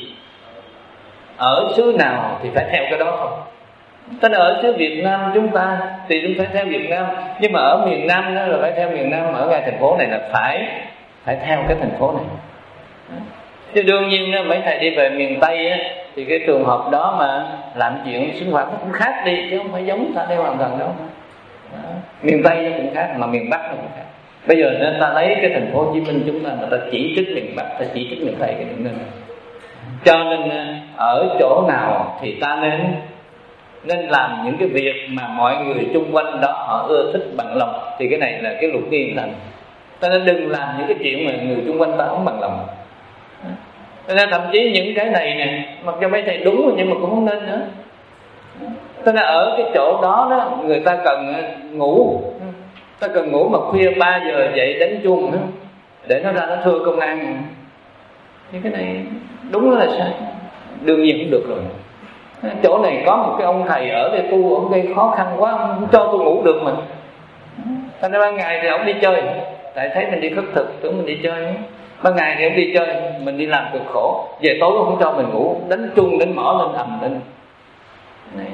ở xứ nào thì phải theo cái đó thôi. Tức là ở xứ Việt Nam chúng ta thì chúng phải theo Việt Nam, nhưng mà ở miền Nam đó là phải theo miền Nam, ở ngay thành phố này là phải phải theo cái thành phố này. Chứ đương nhiên đó, mấy thầy đi về miền Tây á, thì cái trường hợp đó mà làm chuyện sinh hoạt nó cũng khác đi, chứ không phải giống ta đây hoàn toàn đâu. Đó. Miền Tây nó cũng khác, mà miền Bắc nó cũng khác. Bây giờ nên ta lấy cái thành phố Hồ Chí Minh chúng ta, mà ta chỉ trích miền Bắc, ta chỉ trích miền Tây cái điểm này. Cho nên ở chỗ nào thì ta nên nên làm những cái việc mà mọi người chung quanh đó họ ưa thích bằng lòng, thì cái này là cái lục nghi thành. Ta nên đừng làm những cái chuyện mà người chung quanh ta không bằng lòng. Cho nên thậm chí những cái này nè, mặc cho mấy thầy đúng rồi nhưng mà cũng không nên nữa. Cho nên ở cái chỗ đó đó, người ta cần ngủ, ta cần ngủ mà khuya ba giờ dậy đánh chuông nữa, để nó ra nó thưa công an. Thì cái này đúng là sai, đương nhiên không được rồi. Chỗ này có một cái ông thầy ở đây tu, ông gây khó khăn quá, không cho tôi ngủ được mình. Thành ra ban ngày thì ông đi chơi, tại thấy mình đi khất thực, tưởng mình đi chơi. Ban ngày thì ông đi chơi, mình đi làm cực khổ, về tối không cho mình ngủ, đánh chuông đánh mỏ lên ầm lên. Này.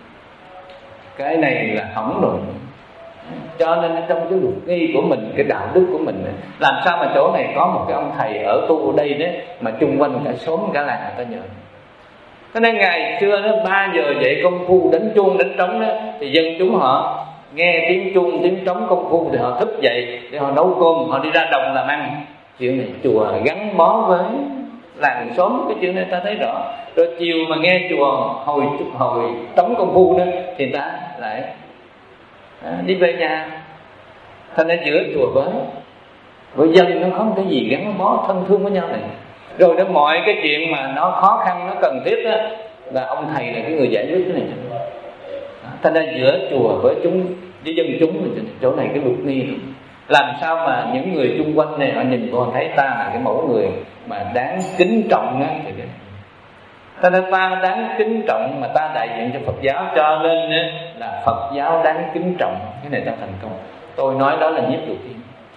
Cái này là hỏng rồi. Cho nên trong cái luật nghi của mình, cái đạo đức của mình, làm sao mà chỗ này có một cái ông thầy ở tu ở đây đấy, mà chung quanh cả xóm cả làng người ta nhờ. Cho nên ngày xưa đó, ba giờ dậy công phu đánh chuông đánh trống đó, thì dân chúng họ nghe tiếng chuông tiếng trống công phu thì họ thức dậy để họ nấu cơm, họ đi ra đồng làm ăn. Chuyện này chùa gắn bó với làng xóm, cái chuyện này ta thấy rõ. Rồi chiều mà nghe chùa hồi hồi trống công phu đó thì ta lại à, đi về nhà. Thành ra giữa chùa với với dân nó không cái gì gắn bó thân thương với nhau này. Rồi đến mọi cái chuyện mà nó khó khăn, nó cần thiết đó, là ông thầy là cái người giải quyết cái này. Thành ra giữa chùa với chúng với dân chúng, chỗ này cái luật nghi. Làm sao mà những người chung quanh này họ nhìn vào thấy ta là cái mẫu người mà đáng kính trọng á, thì ta nên ta đáng kính trọng, mà ta đại diện cho Phật giáo, cho nên là Phật giáo đáng kính trọng. Cái này ta thành công. Tôi nói đó là nhiếp lục nghi.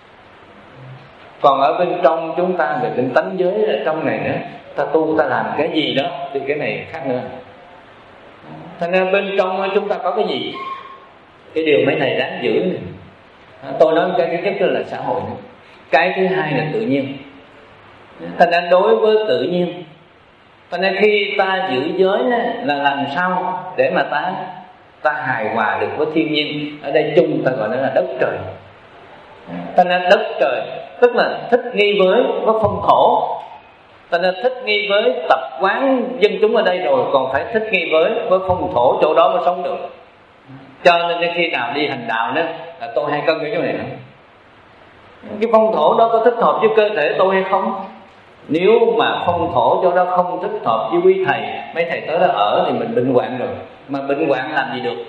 Còn ở bên trong chúng ta về bên tánh giới ở trong này nữa, ta tu ta làm cái gì đó thì cái này khác nữa. Thành ra bên trong chúng ta có cái gì, cái điều mấy thầy đáng giữ này. Tôi nói cái thứ nhất là xã hội này. Cái thứ hai là tự nhiên. Thành ra đối với tự nhiên, thành ra khi ta giữ giới này, là làm sao để mà ta ta hài hòa được với thiên nhiên. Ở đây chung ta gọi nó là đất trời. Ta nên đất trời, tức là thích nghi với với phong thổ. Ta nên thích nghi với tập quán dân chúng ở đây rồi, còn phải thích nghi với với phong thổ chỗ đó mới sống được. Cho nên khi nào đi hành đạo đó là tôi hay cân cái chỗ này nữa. Cái phong thổ đó có thích hợp với cơ thể tôi hay không? Nếu mà phong thổ chỗ đó không thích hợp với quý thầy, mấy thầy tới đó ở thì mình bệnh hoạn rồi. Mà bệnh hoạn làm gì được?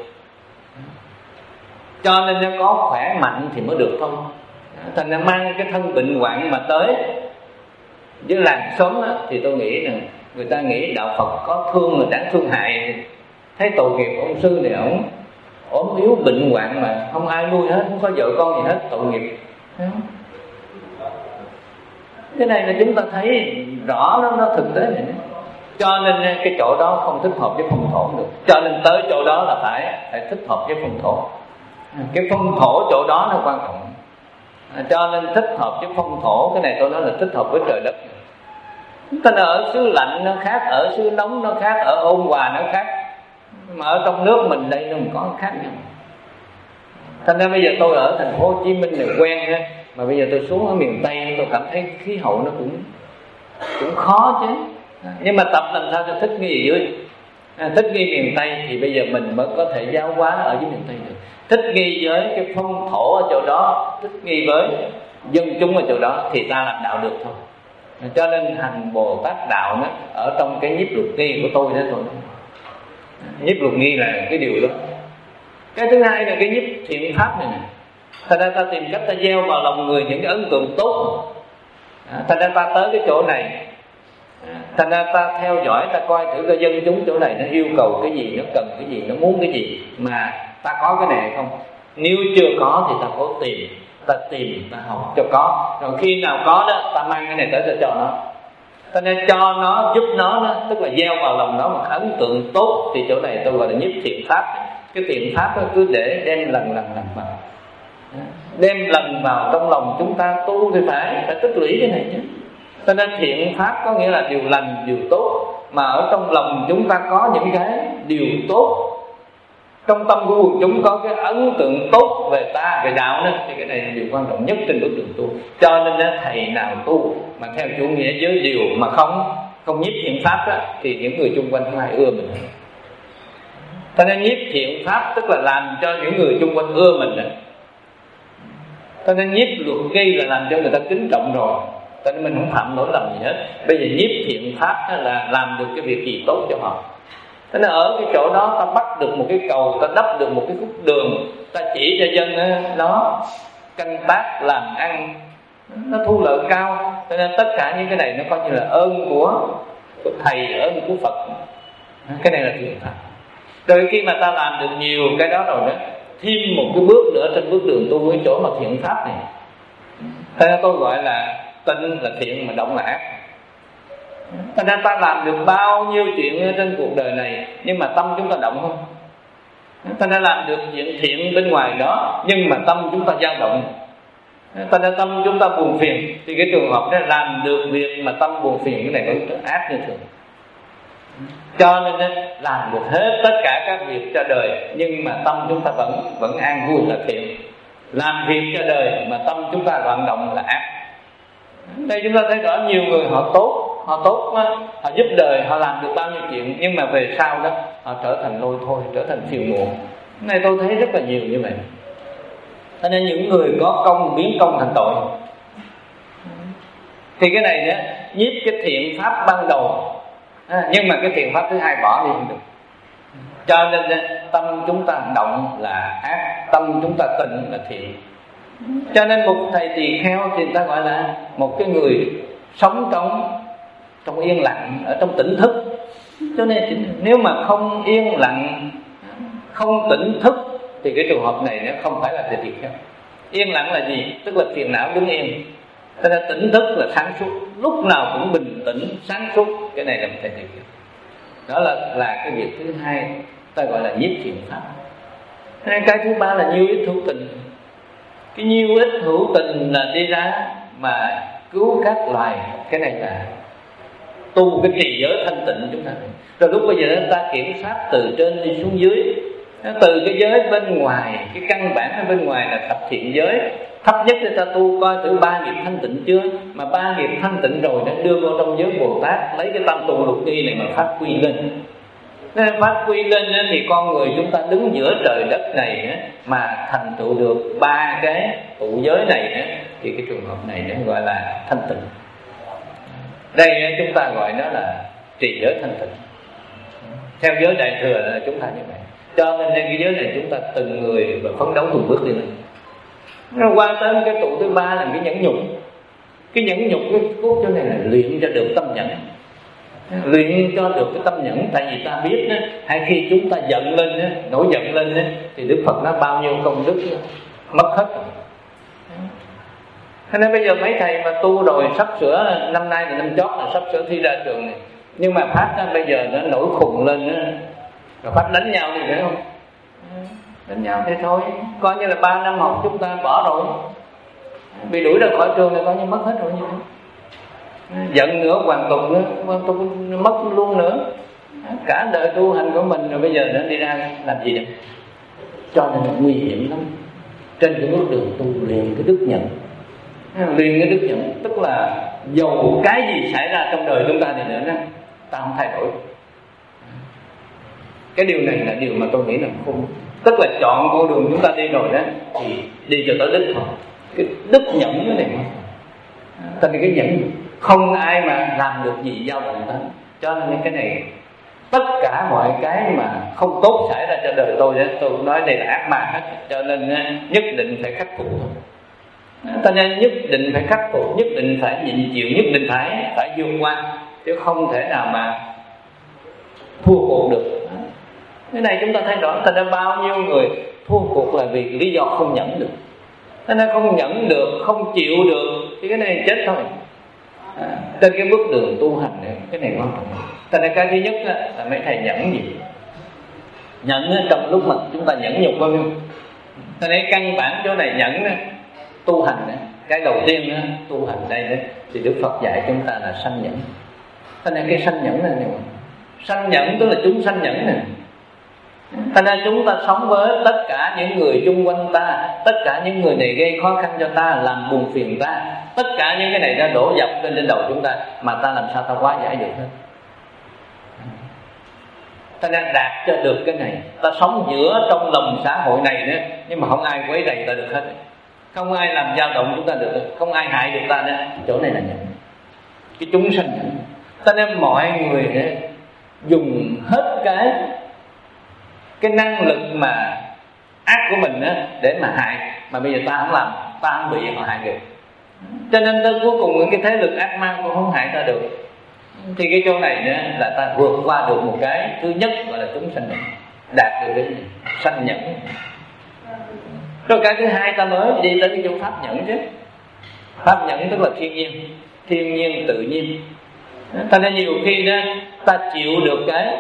Cho nên nó có khỏe mạnh thì mới được thôi. Thành ra mang cái thân bệnh hoạn mà tới với làng xóm đó, thì tôi nghĩ là người ta nghĩ đạo Phật có thương là đáng thương hại. Thấy tội nghiệp ông sư này, ổng ốm yếu bệnh hoạn mà không ai nuôi hết, không có vợ con gì hết, tội nghiệp. Cái này là chúng ta thấy rõ nó, nó thực tế này. Cho nên cái chỗ đó không thích hợp với phong thổ được. Cho nên tới chỗ đó là phải phải thích hợp với phong thổ. Cái phong thổ chỗ đó nó quan trọng. Cho nên thích hợp với phong thổ, cái này tôi nói là thích hợp với trời đất. Ta ở xứ lạnh nó khác, ở xứ nóng nó khác, ở ôn hòa nó khác. Mà ở trong nước mình đây nó có khác nhau. Thành ra bây giờ tôi ở thành phố Hồ Chí Minh này quen ha, mà bây giờ tôi xuống ở miền Tây tôi cảm thấy khí hậu nó cũng cũng khó chứ. Nhưng mà tập làm sao cho thích nghi ở dưới. À, thích nghi miền Tây thì bây giờ mình mới có thể giáo hóa ở dưới miền Tây được. Thích nghi với cái phong thổ ở chỗ đó, thích nghi với dân chúng ở chỗ đó thì ta làm đạo được thôi. À, cho nên hành Bồ Tát đạo đó, ở trong cái nhiếp luật nghi của tôi đó thôi. Nhiếp luật nghi là cái điều đó. Cái thứ hai là cái nhiếp thiện pháp này nè. Thành ra ta tìm cách ta gieo vào lòng người những cái ấn tượng tốt. À, thành ra ta tới cái chỗ này, à, thành ra ta theo dõi, ta coi thử cái dân chúng chỗ này nó yêu cầu cái gì, nó cần cái gì, nó muốn cái gì, mà ta có cái này hay không. Nếu chưa có thì ta cố tìm, ta tìm, ta học cho có. Rồi khi nào có đó, ta mang cái này tới ta cho nó. Ta nên cho nó, giúp nó, nó tức là gieo vào lòng nó một ấn tượng tốt. Thì chỗ này tôi gọi là nhiếp thiện pháp. Cái thiện pháp đó cứ để đem lần lần lần vào, đem lần vào trong lòng chúng ta tu thì phải phải tích lũy cái này chứ. Cho nên thiện pháp có nghĩa là điều lành, điều tốt. Mà ở trong lòng chúng ta có những cái điều tốt, trong tâm của quần chúng có cái ấn tượng tốt về ta, về đạo đó, thì cái này là điều quan trọng nhất trên bước đường tu. Cho nên thầy nào tu mà theo chủ nghĩa giới điều mà không không nhiếp thiện pháp đó, thì những người chung quanh không ai ưa mình. Cho nên nhiếp thiện pháp tức là làm cho những người chung quanh ưa mình đó. Cho nên nhiếp luật nghi là làm cho người ta kính trọng rồi. Cho nên mình không phạm lỗi lầm gì hết. Bây giờ nhiếp thiện pháp là làm được cái việc gì tốt cho họ. Cho nên ở cái chỗ đó ta bắt được một cái cầu, ta đắp được một cái khúc đường, ta chỉ cho dân nó canh tác làm ăn, nó thu lợi cao. Cho nên tất cả những cái này nó coi như là ơn của, của thầy, ơn của Phật. Cái này là thiện pháp. Rồi khi mà ta làm được nhiều cái đó rồi đó, thêm một cái bước nữa trên bước đường tu cái chỗ mà thiện pháp này. Thế nên tôi gọi là tinh là thiện mà động là ác. Thế nên ta làm được bao nhiêu chuyện trên cuộc đời này, nhưng mà tâm chúng ta động không? Ta đã làm được chuyện thiện bên ngoài đó, nhưng mà tâm chúng ta dao động. Ta đã tâm chúng ta buồn phiền, thì cái trường hợp đó làm được việc mà tâm buồn phiền, cái này vẫn ác như thường. Cho nên làm được hết tất cả các việc cho đời, nhưng mà tâm chúng ta vẫn vẫn an vui là thiện. Làm việc cho đời mà tâm chúng ta loạn động là ác. Đây chúng ta thấy rõ nhiều người họ tốt, họ tốt đó, họ giúp đời, họ làm được bao nhiêu chuyện, nhưng mà về sau đó họ trở thành lôi thôi, trở thành phiền muộn. Cái này tôi thấy rất là nhiều như vậy. Cho nên những người có công biến công thành tội. Thì cái này đó, nhiếp cái thiện pháp ban đầu, à, nhưng mà cái thiện pháp thứ hai bỏ đi không được. Cho nên tâm chúng ta động là ác, tâm chúng ta tịnh là thiện. Cho nên một thầy tỳ kheo thì người ta gọi là một cái người sống trong trong yên lặng, ở trong tỉnh thức. Cho nên nếu mà không yên lặng, không tỉnh thức thì cái trường hợp này nó không phải là thầy tỳ kheo. Yên lặng là gì? Tức là phiền não đứng yên. Cho nên tỉnh thức là sáng suốt, lúc nào cũng bình tĩnh, sáng suốt. Cái này là một thầy tỳ kheo. Đó là là cái việc thứ hai, ta gọi là nhiếp thiện pháp. Cái thứ ba là nhiêu ít hữu tình. Cái nhiêu ít hữu tình là đi ra mà cứu các loài. Cái này là tu cái trì giới thanh tịnh chúng ta. Rồi lúc bây giờ chúng ta kiểm soát từ trên đi xuống dưới, từ cái giới bên ngoài, cái căn bản ở bên ngoài là thập thiện giới, Thấp nhất thì ta tu coi thử ba nghiệp thanh tịnh chưa, mà ba nghiệp thanh tịnh rồi đã đưa vào trong giới Bồ Tát, lấy cái tam tụ lục nghi này mà phát quy lên. Nên phát quy lên thì con người chúng ta đứng giữa trời đất này mà thành tựu được ba cái tụ giới này, thì cái trường hợp này nó gọi là thanh tịnh. Đây chúng ta gọi nó là trì giới thanh tịnh. Theo giới Đại Thừa là chúng ta như vậy. Cho nên cái giới này chúng ta từng người và phấn đấu từng bước đi lên. Nó qua tới cái tụ thứ ba là cái nhẫn nhục. Cái nhẫn nhục cái cốt chỗ này là luyện cho được tâm nhẫn, luyện cho được cái tâm nhẫn. Tại vì ta biết đó, hay khi chúng ta giận lên đó, nổi giận lên đó, thì Đức Phật nói bao nhiêu công đức đó, mất hết rồi. Thế nên bây giờ mấy thầy mà tu rồi sắp sửa, năm nay là năm chót là sắp sửa thi ra trường này, nhưng mà phát đó, bây giờ nó nổi khùng lên đó, rồi phát đánh nhau thì phải không? Đánh nhau thì thôi, coi như là ba năm học chúng ta bỏ rồi, bị đuổi ra khỏi trường này coi như mất hết rồi. Như thế giận nữa, hoàn tục nữa, hoàn tục mất luôn nữa. Cả đời tu hành của mình rồi bây giờ nó đi ra làm gì được? Cho nên là nguy hiểm lắm. Trên cái bước đường tu luyện cái đức nhận, luyện cái đức nhận tức là dầu cái gì xảy ra trong đời chúng ta thì nữa đó, ta không thay đổi. Cái điều này là điều mà tôi nghĩ là không, tức là chọn con đường chúng ta đi rồi đó thì đi cho tới đích thôi. Cái đức nhẫn cái này, tại vì cái nhẫn không ai mà làm được gì dao động tới. Cho nên cái này tất cả mọi cái mà không tốt xảy ra cho đời tôi đó, tôi cũng nói đây là ác ma hết. Cho nên nhất định phải khắc phục thôi. Cho nên nhất định phải khắc phục, nhất định phải nhịn chịu, nhất định phải phải vượt qua, chứ không thể nào mà thua cuộc được. Cái này chúng ta thấy rõ. Thành ra bao nhiêu người thua cuộc là vì lý do không nhẫn được. Thế nên không nhẫn được, không chịu được thì cái này chết thôi. À, trên cái bước đường tu hành này, cái này quan trọng. Thành ra cái thứ nhất là mấy thầy nhẫn gì? Nhẫn trong lúc mà chúng ta nhẫn nhục bao nhiêu. Thành ra căn bản chỗ này nhẫn tu hành này, cái đầu tiên đó, tu hành đây đó, thì Đức Phật dạy chúng ta là sanh nhẫn. Thành ra cái sanh nhẫn này, này sanh nhẫn tức là chúng sanh nhẫn này. Thành ra chúng ta sống với tất cả những người chung quanh ta, tất cả những người này gây khó khăn cho ta, làm buồn phiền ta, tất cả những cái này đã đổ dập lên trên đầu chúng ta, mà ta làm sao ta hóa giải được hết. Ta đã đạt cho được cái này. Ta sống giữa trong lòng xã hội này nữa, nhưng mà không ai quấy rầy ta được hết, không ai làm dao động chúng ta được, không ai hại được ta nữa. Chỗ này là nhận cái chúng sanh nhận. Cho nên mọi người nữa, dùng hết cái cái năng lực mà ác của mình á để mà hại, mà bây giờ ta không làm, ta không bị họ hại được. Cho nên tới cuối cùng những cái thế lực ác ma cũng không hại ta được. Thì cái chỗ này nữa là ta vượt qua được một cái thứ nhất gọi là chúng sanh nhẫn, đạt được cái gì? Sanh nhẫn. Rồi cái thứ hai ta mới đi tới cái chỗ pháp nhẫn chứ. Pháp nhẫn tức là thiên nhiên, thiên nhiên tự nhiên. Ta nên nhiều khi đó ta chịu được cái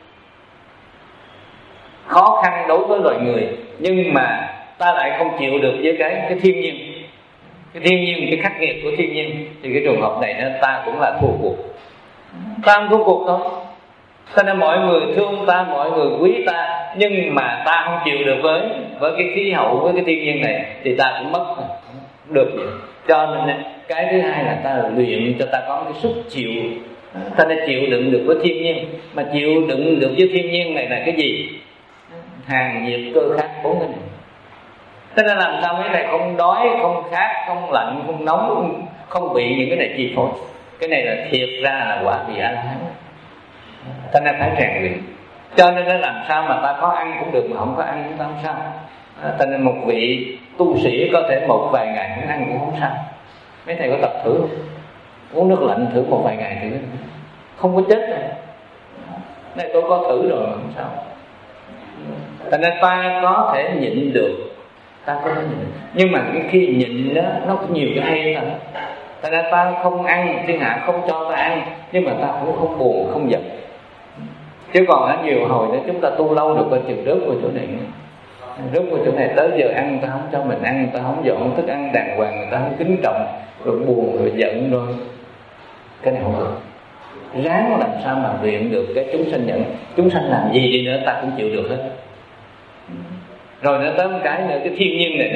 khó khăn đối với loài người, nhưng mà ta lại không chịu được với cái cái thiên nhiên, cái thiên nhiên, cái khắc nghiệt của thiên nhiên, thì cái trường hợp này đó, ta cũng là thua cuộc. Ta không thua cuộc thôi. Cho nên mọi người thương ta, mọi người quý ta, nhưng mà ta không chịu được với với cái khí hậu, với cái thiên nhiên này, thì ta cũng mất được vậy. Cho nên cái thứ hai là ta luyện cho ta có cái sức chịu, ta đã chịu đựng được với thiên nhiên. Mà chịu đựng được với thiên nhiên này là cái gì? Hàng nhiệt cơ khát, bốn cái này. Thế nên làm sao cái này không đói, không khát, không lạnh, không nóng, không, không bị những cái này chi phối. Cái này là thiệt ra là quả vị A La Hán. Thế nên phải rèn luyện. Cho nên nó làm sao mà ta có ăn cũng được, mà không có ăn cũng không sao. Thế nên một vị tu sĩ có thể một vài ngày không ăn cũng không sao. Mấy thầy có tập thử không? Uống nước lạnh thử một vài ngày thử, không có chết rồi. Này tôi có thử rồi mà không sao. Thành nên ta có thể nhịn được, ta có thể nhịn. Nhưng mà khi nhịn đó, nó có nhiều cái hay lắm. Thành ra ta không ăn, thiên hạ không cho ta ăn, nhưng mà ta cũng không buồn, không giận. Chứ còn ở nhiều hồi nữa chúng ta tu lâu được coi chừng rớt vào chỗ này, rớt vào chỗ này tới giờ ăn ta không cho mình ăn, người ta không dọn thức ăn đàng hoàng, người ta không kính trọng, rồi buồn, rồi giận, rồi cái này không được. Ráng làm sao mà luyện được cái chúng sanh nhận. Chúng sanh làm gì đi nữa ta cũng chịu được hết. Rồi nó tới một cái nữa, cái thiên nhiên này nữa,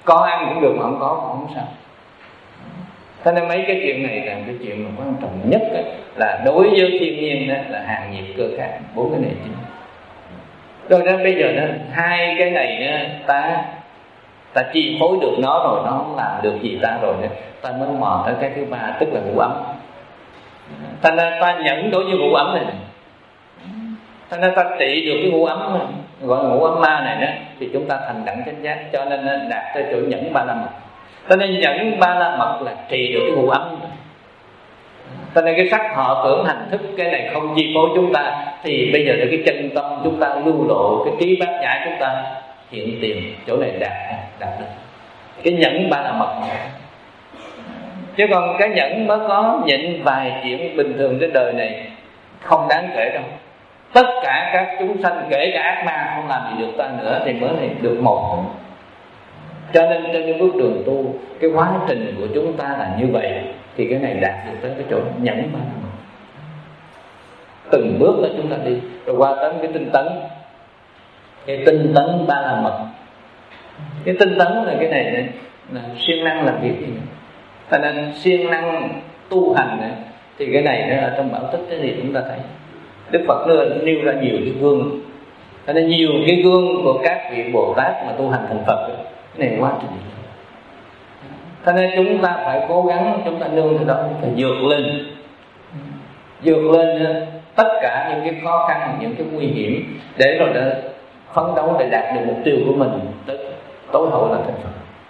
có ăn cũng được mà không có cũng không sao. Cho nên mấy cái chuyện này là cái chuyện mà quan trọng nhất ấy, là đối với thiên nhiên đó, là hàng nhiệt cơ khát, bốn cái này chính. Rồi đó bây giờ đó hai cái này đó, ta ta chi phối được nó rồi, nó không làm được gì ta rồi đó, ta mới mò tới cái thứ ba, tức là ngũ ấm. Ta nên ta nhẫn đối với ngũ ấm này, này. Ta nên ta trị được cái ngũ ấm này, gọi là ngũ ấm ma này đó, thì chúng ta thành đẳng chánh giác. Cho nên đạt tới chỗ nhẫn ba la mật. Cho nên nhẫn ba la mật là trị được cái ngũ ấm. Cho nên cái sắc họ tưởng hành thức cái này không chi phối chúng ta, thì bây giờ là cái chân tâm chúng ta lưu lộ, cái trí bát nhã chúng ta hiện tiền, chỗ này đạt đạt được cái nhẫn ba la mật. Chứ còn cái nhẫn mới có nhịn vài chuyện bình thường trên đời này không đáng kể đâu. Tất cả các chúng sanh, kể cả ác ma không làm gì được ta nữa, thì mới này được một. Cho nên trên cái bước đường tu, cái quá trình của chúng ta là như vậy, thì cái này đạt được tới cái chỗ nhẫn ba la mật. Từng bước đó chúng ta đi, rồi qua tới cái tinh tấn. Cái tinh tấn ba la mật. Cái tinh tấn là cái này, này là siêng năng làm việc gì nữa. Cho nên siêng năng tu hành này, thì cái này nó ở trong Bảo Tích thì chúng ta thấy Đức Phật nêu ra nhiều cái gương. Cho nên nhiều cái gương của các vị Bồ Tát mà tu hành thành Phật, cái này quá trình. Cho nên chúng ta phải cố gắng, chúng ta nương từ đó phải vượt lên, vượt lên tất cả những cái khó khăn, những cái nguy hiểm, để rồi để phấn đấu để đạt được mục tiêu của mình, tối hậu là thành Phật.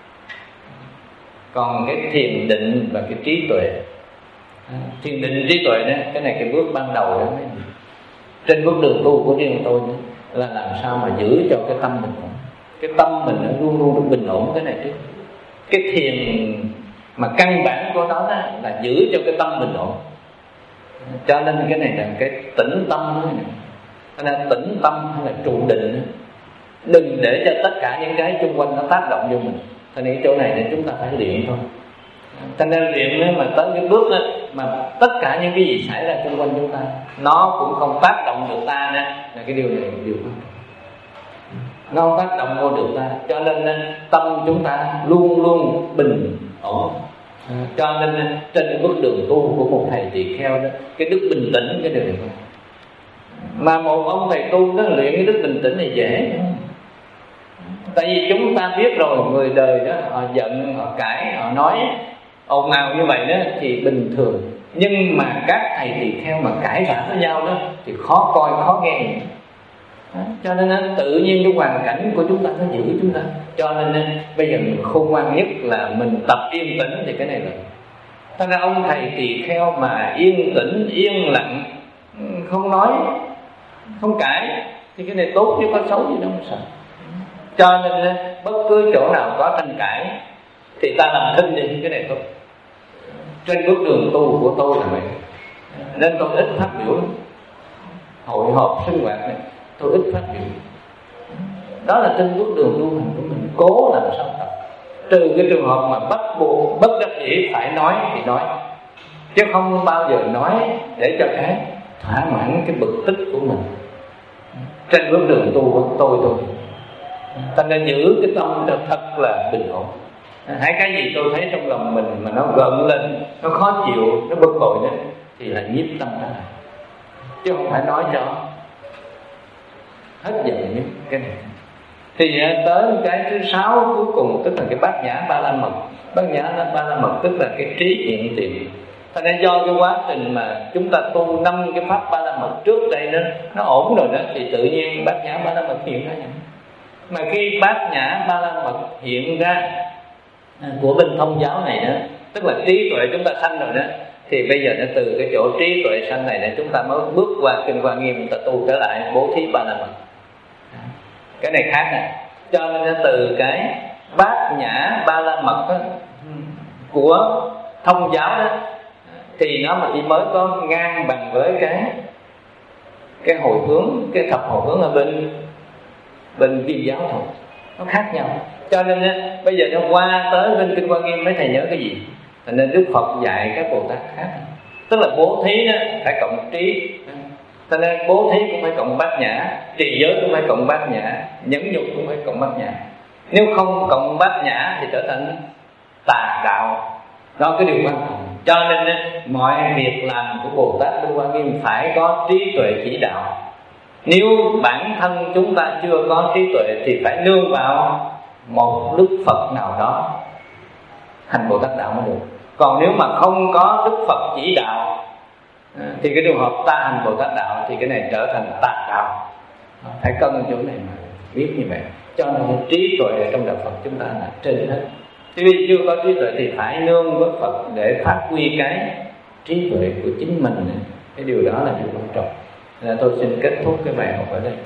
Còn cái thiền định và cái trí tuệ, thiền định trí tuệ đó, cái này cái bước ban đầu đó. Trên bước đường tu của riêng tôi đó, là làm sao mà giữ cho cái tâm mình ổn, cái tâm mình nó luôn luôn được bình ổn. Cái này trước, cái thiền mà căn bản của nó đó là giữ cho cái tâm bình ổn. Cho nên cái này là cái tĩnh tâm đó, cái này tĩnh tâm hay là trụ định, đừng để cho tất cả những cái xung quanh nó tác động vô mình. Cho nên chỗ này thì chúng ta phải luyện thôi. Cho nên luyện nếu mà tới cái bước đó, mà tất cả những cái gì xảy ra xung quanh chúng ta nó cũng không tác động được ta nữa, là cái điều này điều quan trọng. Nó không tác động vô được ta, cho nên tâm chúng ta luôn luôn bình ổn. Cho nên trên cái bước đường tu của một thầy tỳ kheo đó, cái đức bình tĩnh cái điều này không. Mà một ông thầy tu đó luyện cái đức bình tĩnh này dễ. Tại vì chúng ta biết rồi, người đời đó họ giận, họ cãi, họ nói ồn ào như vậy đó thì bình thường. Nhưng mà các thầy tỳ kheo mà cãi vã với nhau đó thì khó coi, khó nghe. Đó. Cho nên tự nhiên cái hoàn cảnh của chúng ta nó giữ chúng ta. Cho nên bây giờ mình khôn ngoan nhất là mình tập yên tĩnh, thì cái này là. Cho nên ông thầy tỳ kheo mà yên tĩnh, yên lặng, không nói, không cãi, thì cái này tốt chứ có xấu gì đâu mà sợ. Cho nên bất cứ chỗ nào có tranh cãi thì ta làm thinh đi, cái này tốt. Trên bước đường tu của tôi là vậy, nên tôi ít phát biểu lắm. Hội họp sinh hoạt này tôi ít phát biểu. Đó là trên bước đường tu hành của mình, cố làm sao tập. Trừ cái trường hợp mà bắt buộc, bất đắc dĩ phải nói thì nói, chứ không bao giờ nói để cho cái thỏa mãn cái bực tức của mình. Trên bước đường tu của tôi thôi, ta nên giữ cái tâm thật là bình ổn. Hãy cái gì tôi thấy trong lòng mình mà nó gợn lên, nó khó chịu, nó bực bội đó, thì là nhiếp tâm ra, chứ không phải nói cho hết giận nhất cái này. Thì tới cái thứ sáu cuối cùng, tức là cái bát nhã ba la mật. Bát nhã ba la mật tức là cái trí hiện tiền. Thành ra do cái quá trình mà chúng ta tu năm cái pháp ba la mật trước đây đó, nó ổn rồi đó, thì tự nhiên bát nhã ba la mật hiện ra vậy. Mà khi bát nhã ba la mật hiện ra của bên thông giáo này đó, tức là trí tuệ chúng ta sanh rồi đó, thì bây giờ nó từ cái chỗ trí tuệ sanh này, này chúng ta mới bước qua kinh Hoa Nghiêm, chúng ta tu trở lại bố thí ba la mật. Cái này khác này. Cho nên nó từ cái bát nhã ba la mật đó, của thông giáo đó, thì nó mà chỉ mới có ngang bằng với cái cái hồi hướng, cái thập hồi hướng ở bên bên Kim giáo thôi, nó khác nhau. Cho nên bây giờ nó qua tới bên kinh Hoa Nghiêm mấy thầy nhớ cái gì? Thành nên Đức Phật dạy các Bồ Tát khác, tức là bố thí đó phải cộng trí, cho nên bố thí cũng phải cộng bát nhã, trì giới cũng phải cộng bát nhã, nhẫn nhục cũng phải cộng bát nhã. Nếu không cộng bát nhã thì trở thành tà đạo. Đó cái điều quan trọng. Cho nên mọi việc làm của Bồ Tát Kinh Quan Nghiêm phải có trí tuệ chỉ đạo. Nếu bản thân chúng ta chưa có trí tuệ thì phải nương vào một Đức Phật nào đó hành Bồ Tát đạo mới được. Còn nếu mà không có Đức Phật chỉ đạo thì cái trường hợp ta hành Bồ Tát đạo thì cái này trở thành tà đạo. Phải cân chỗ này mà biết như vậy. Cho nên trí tuệ trong đạo Phật chúng ta là trên hết. Tuy chưa có trí tuệ thì phải nương với Phật để phát huy cái trí tuệ của chính mình. Cái điều đó là điều quan trọng. Nên tôi xin kết thúc cái bài học ở đây.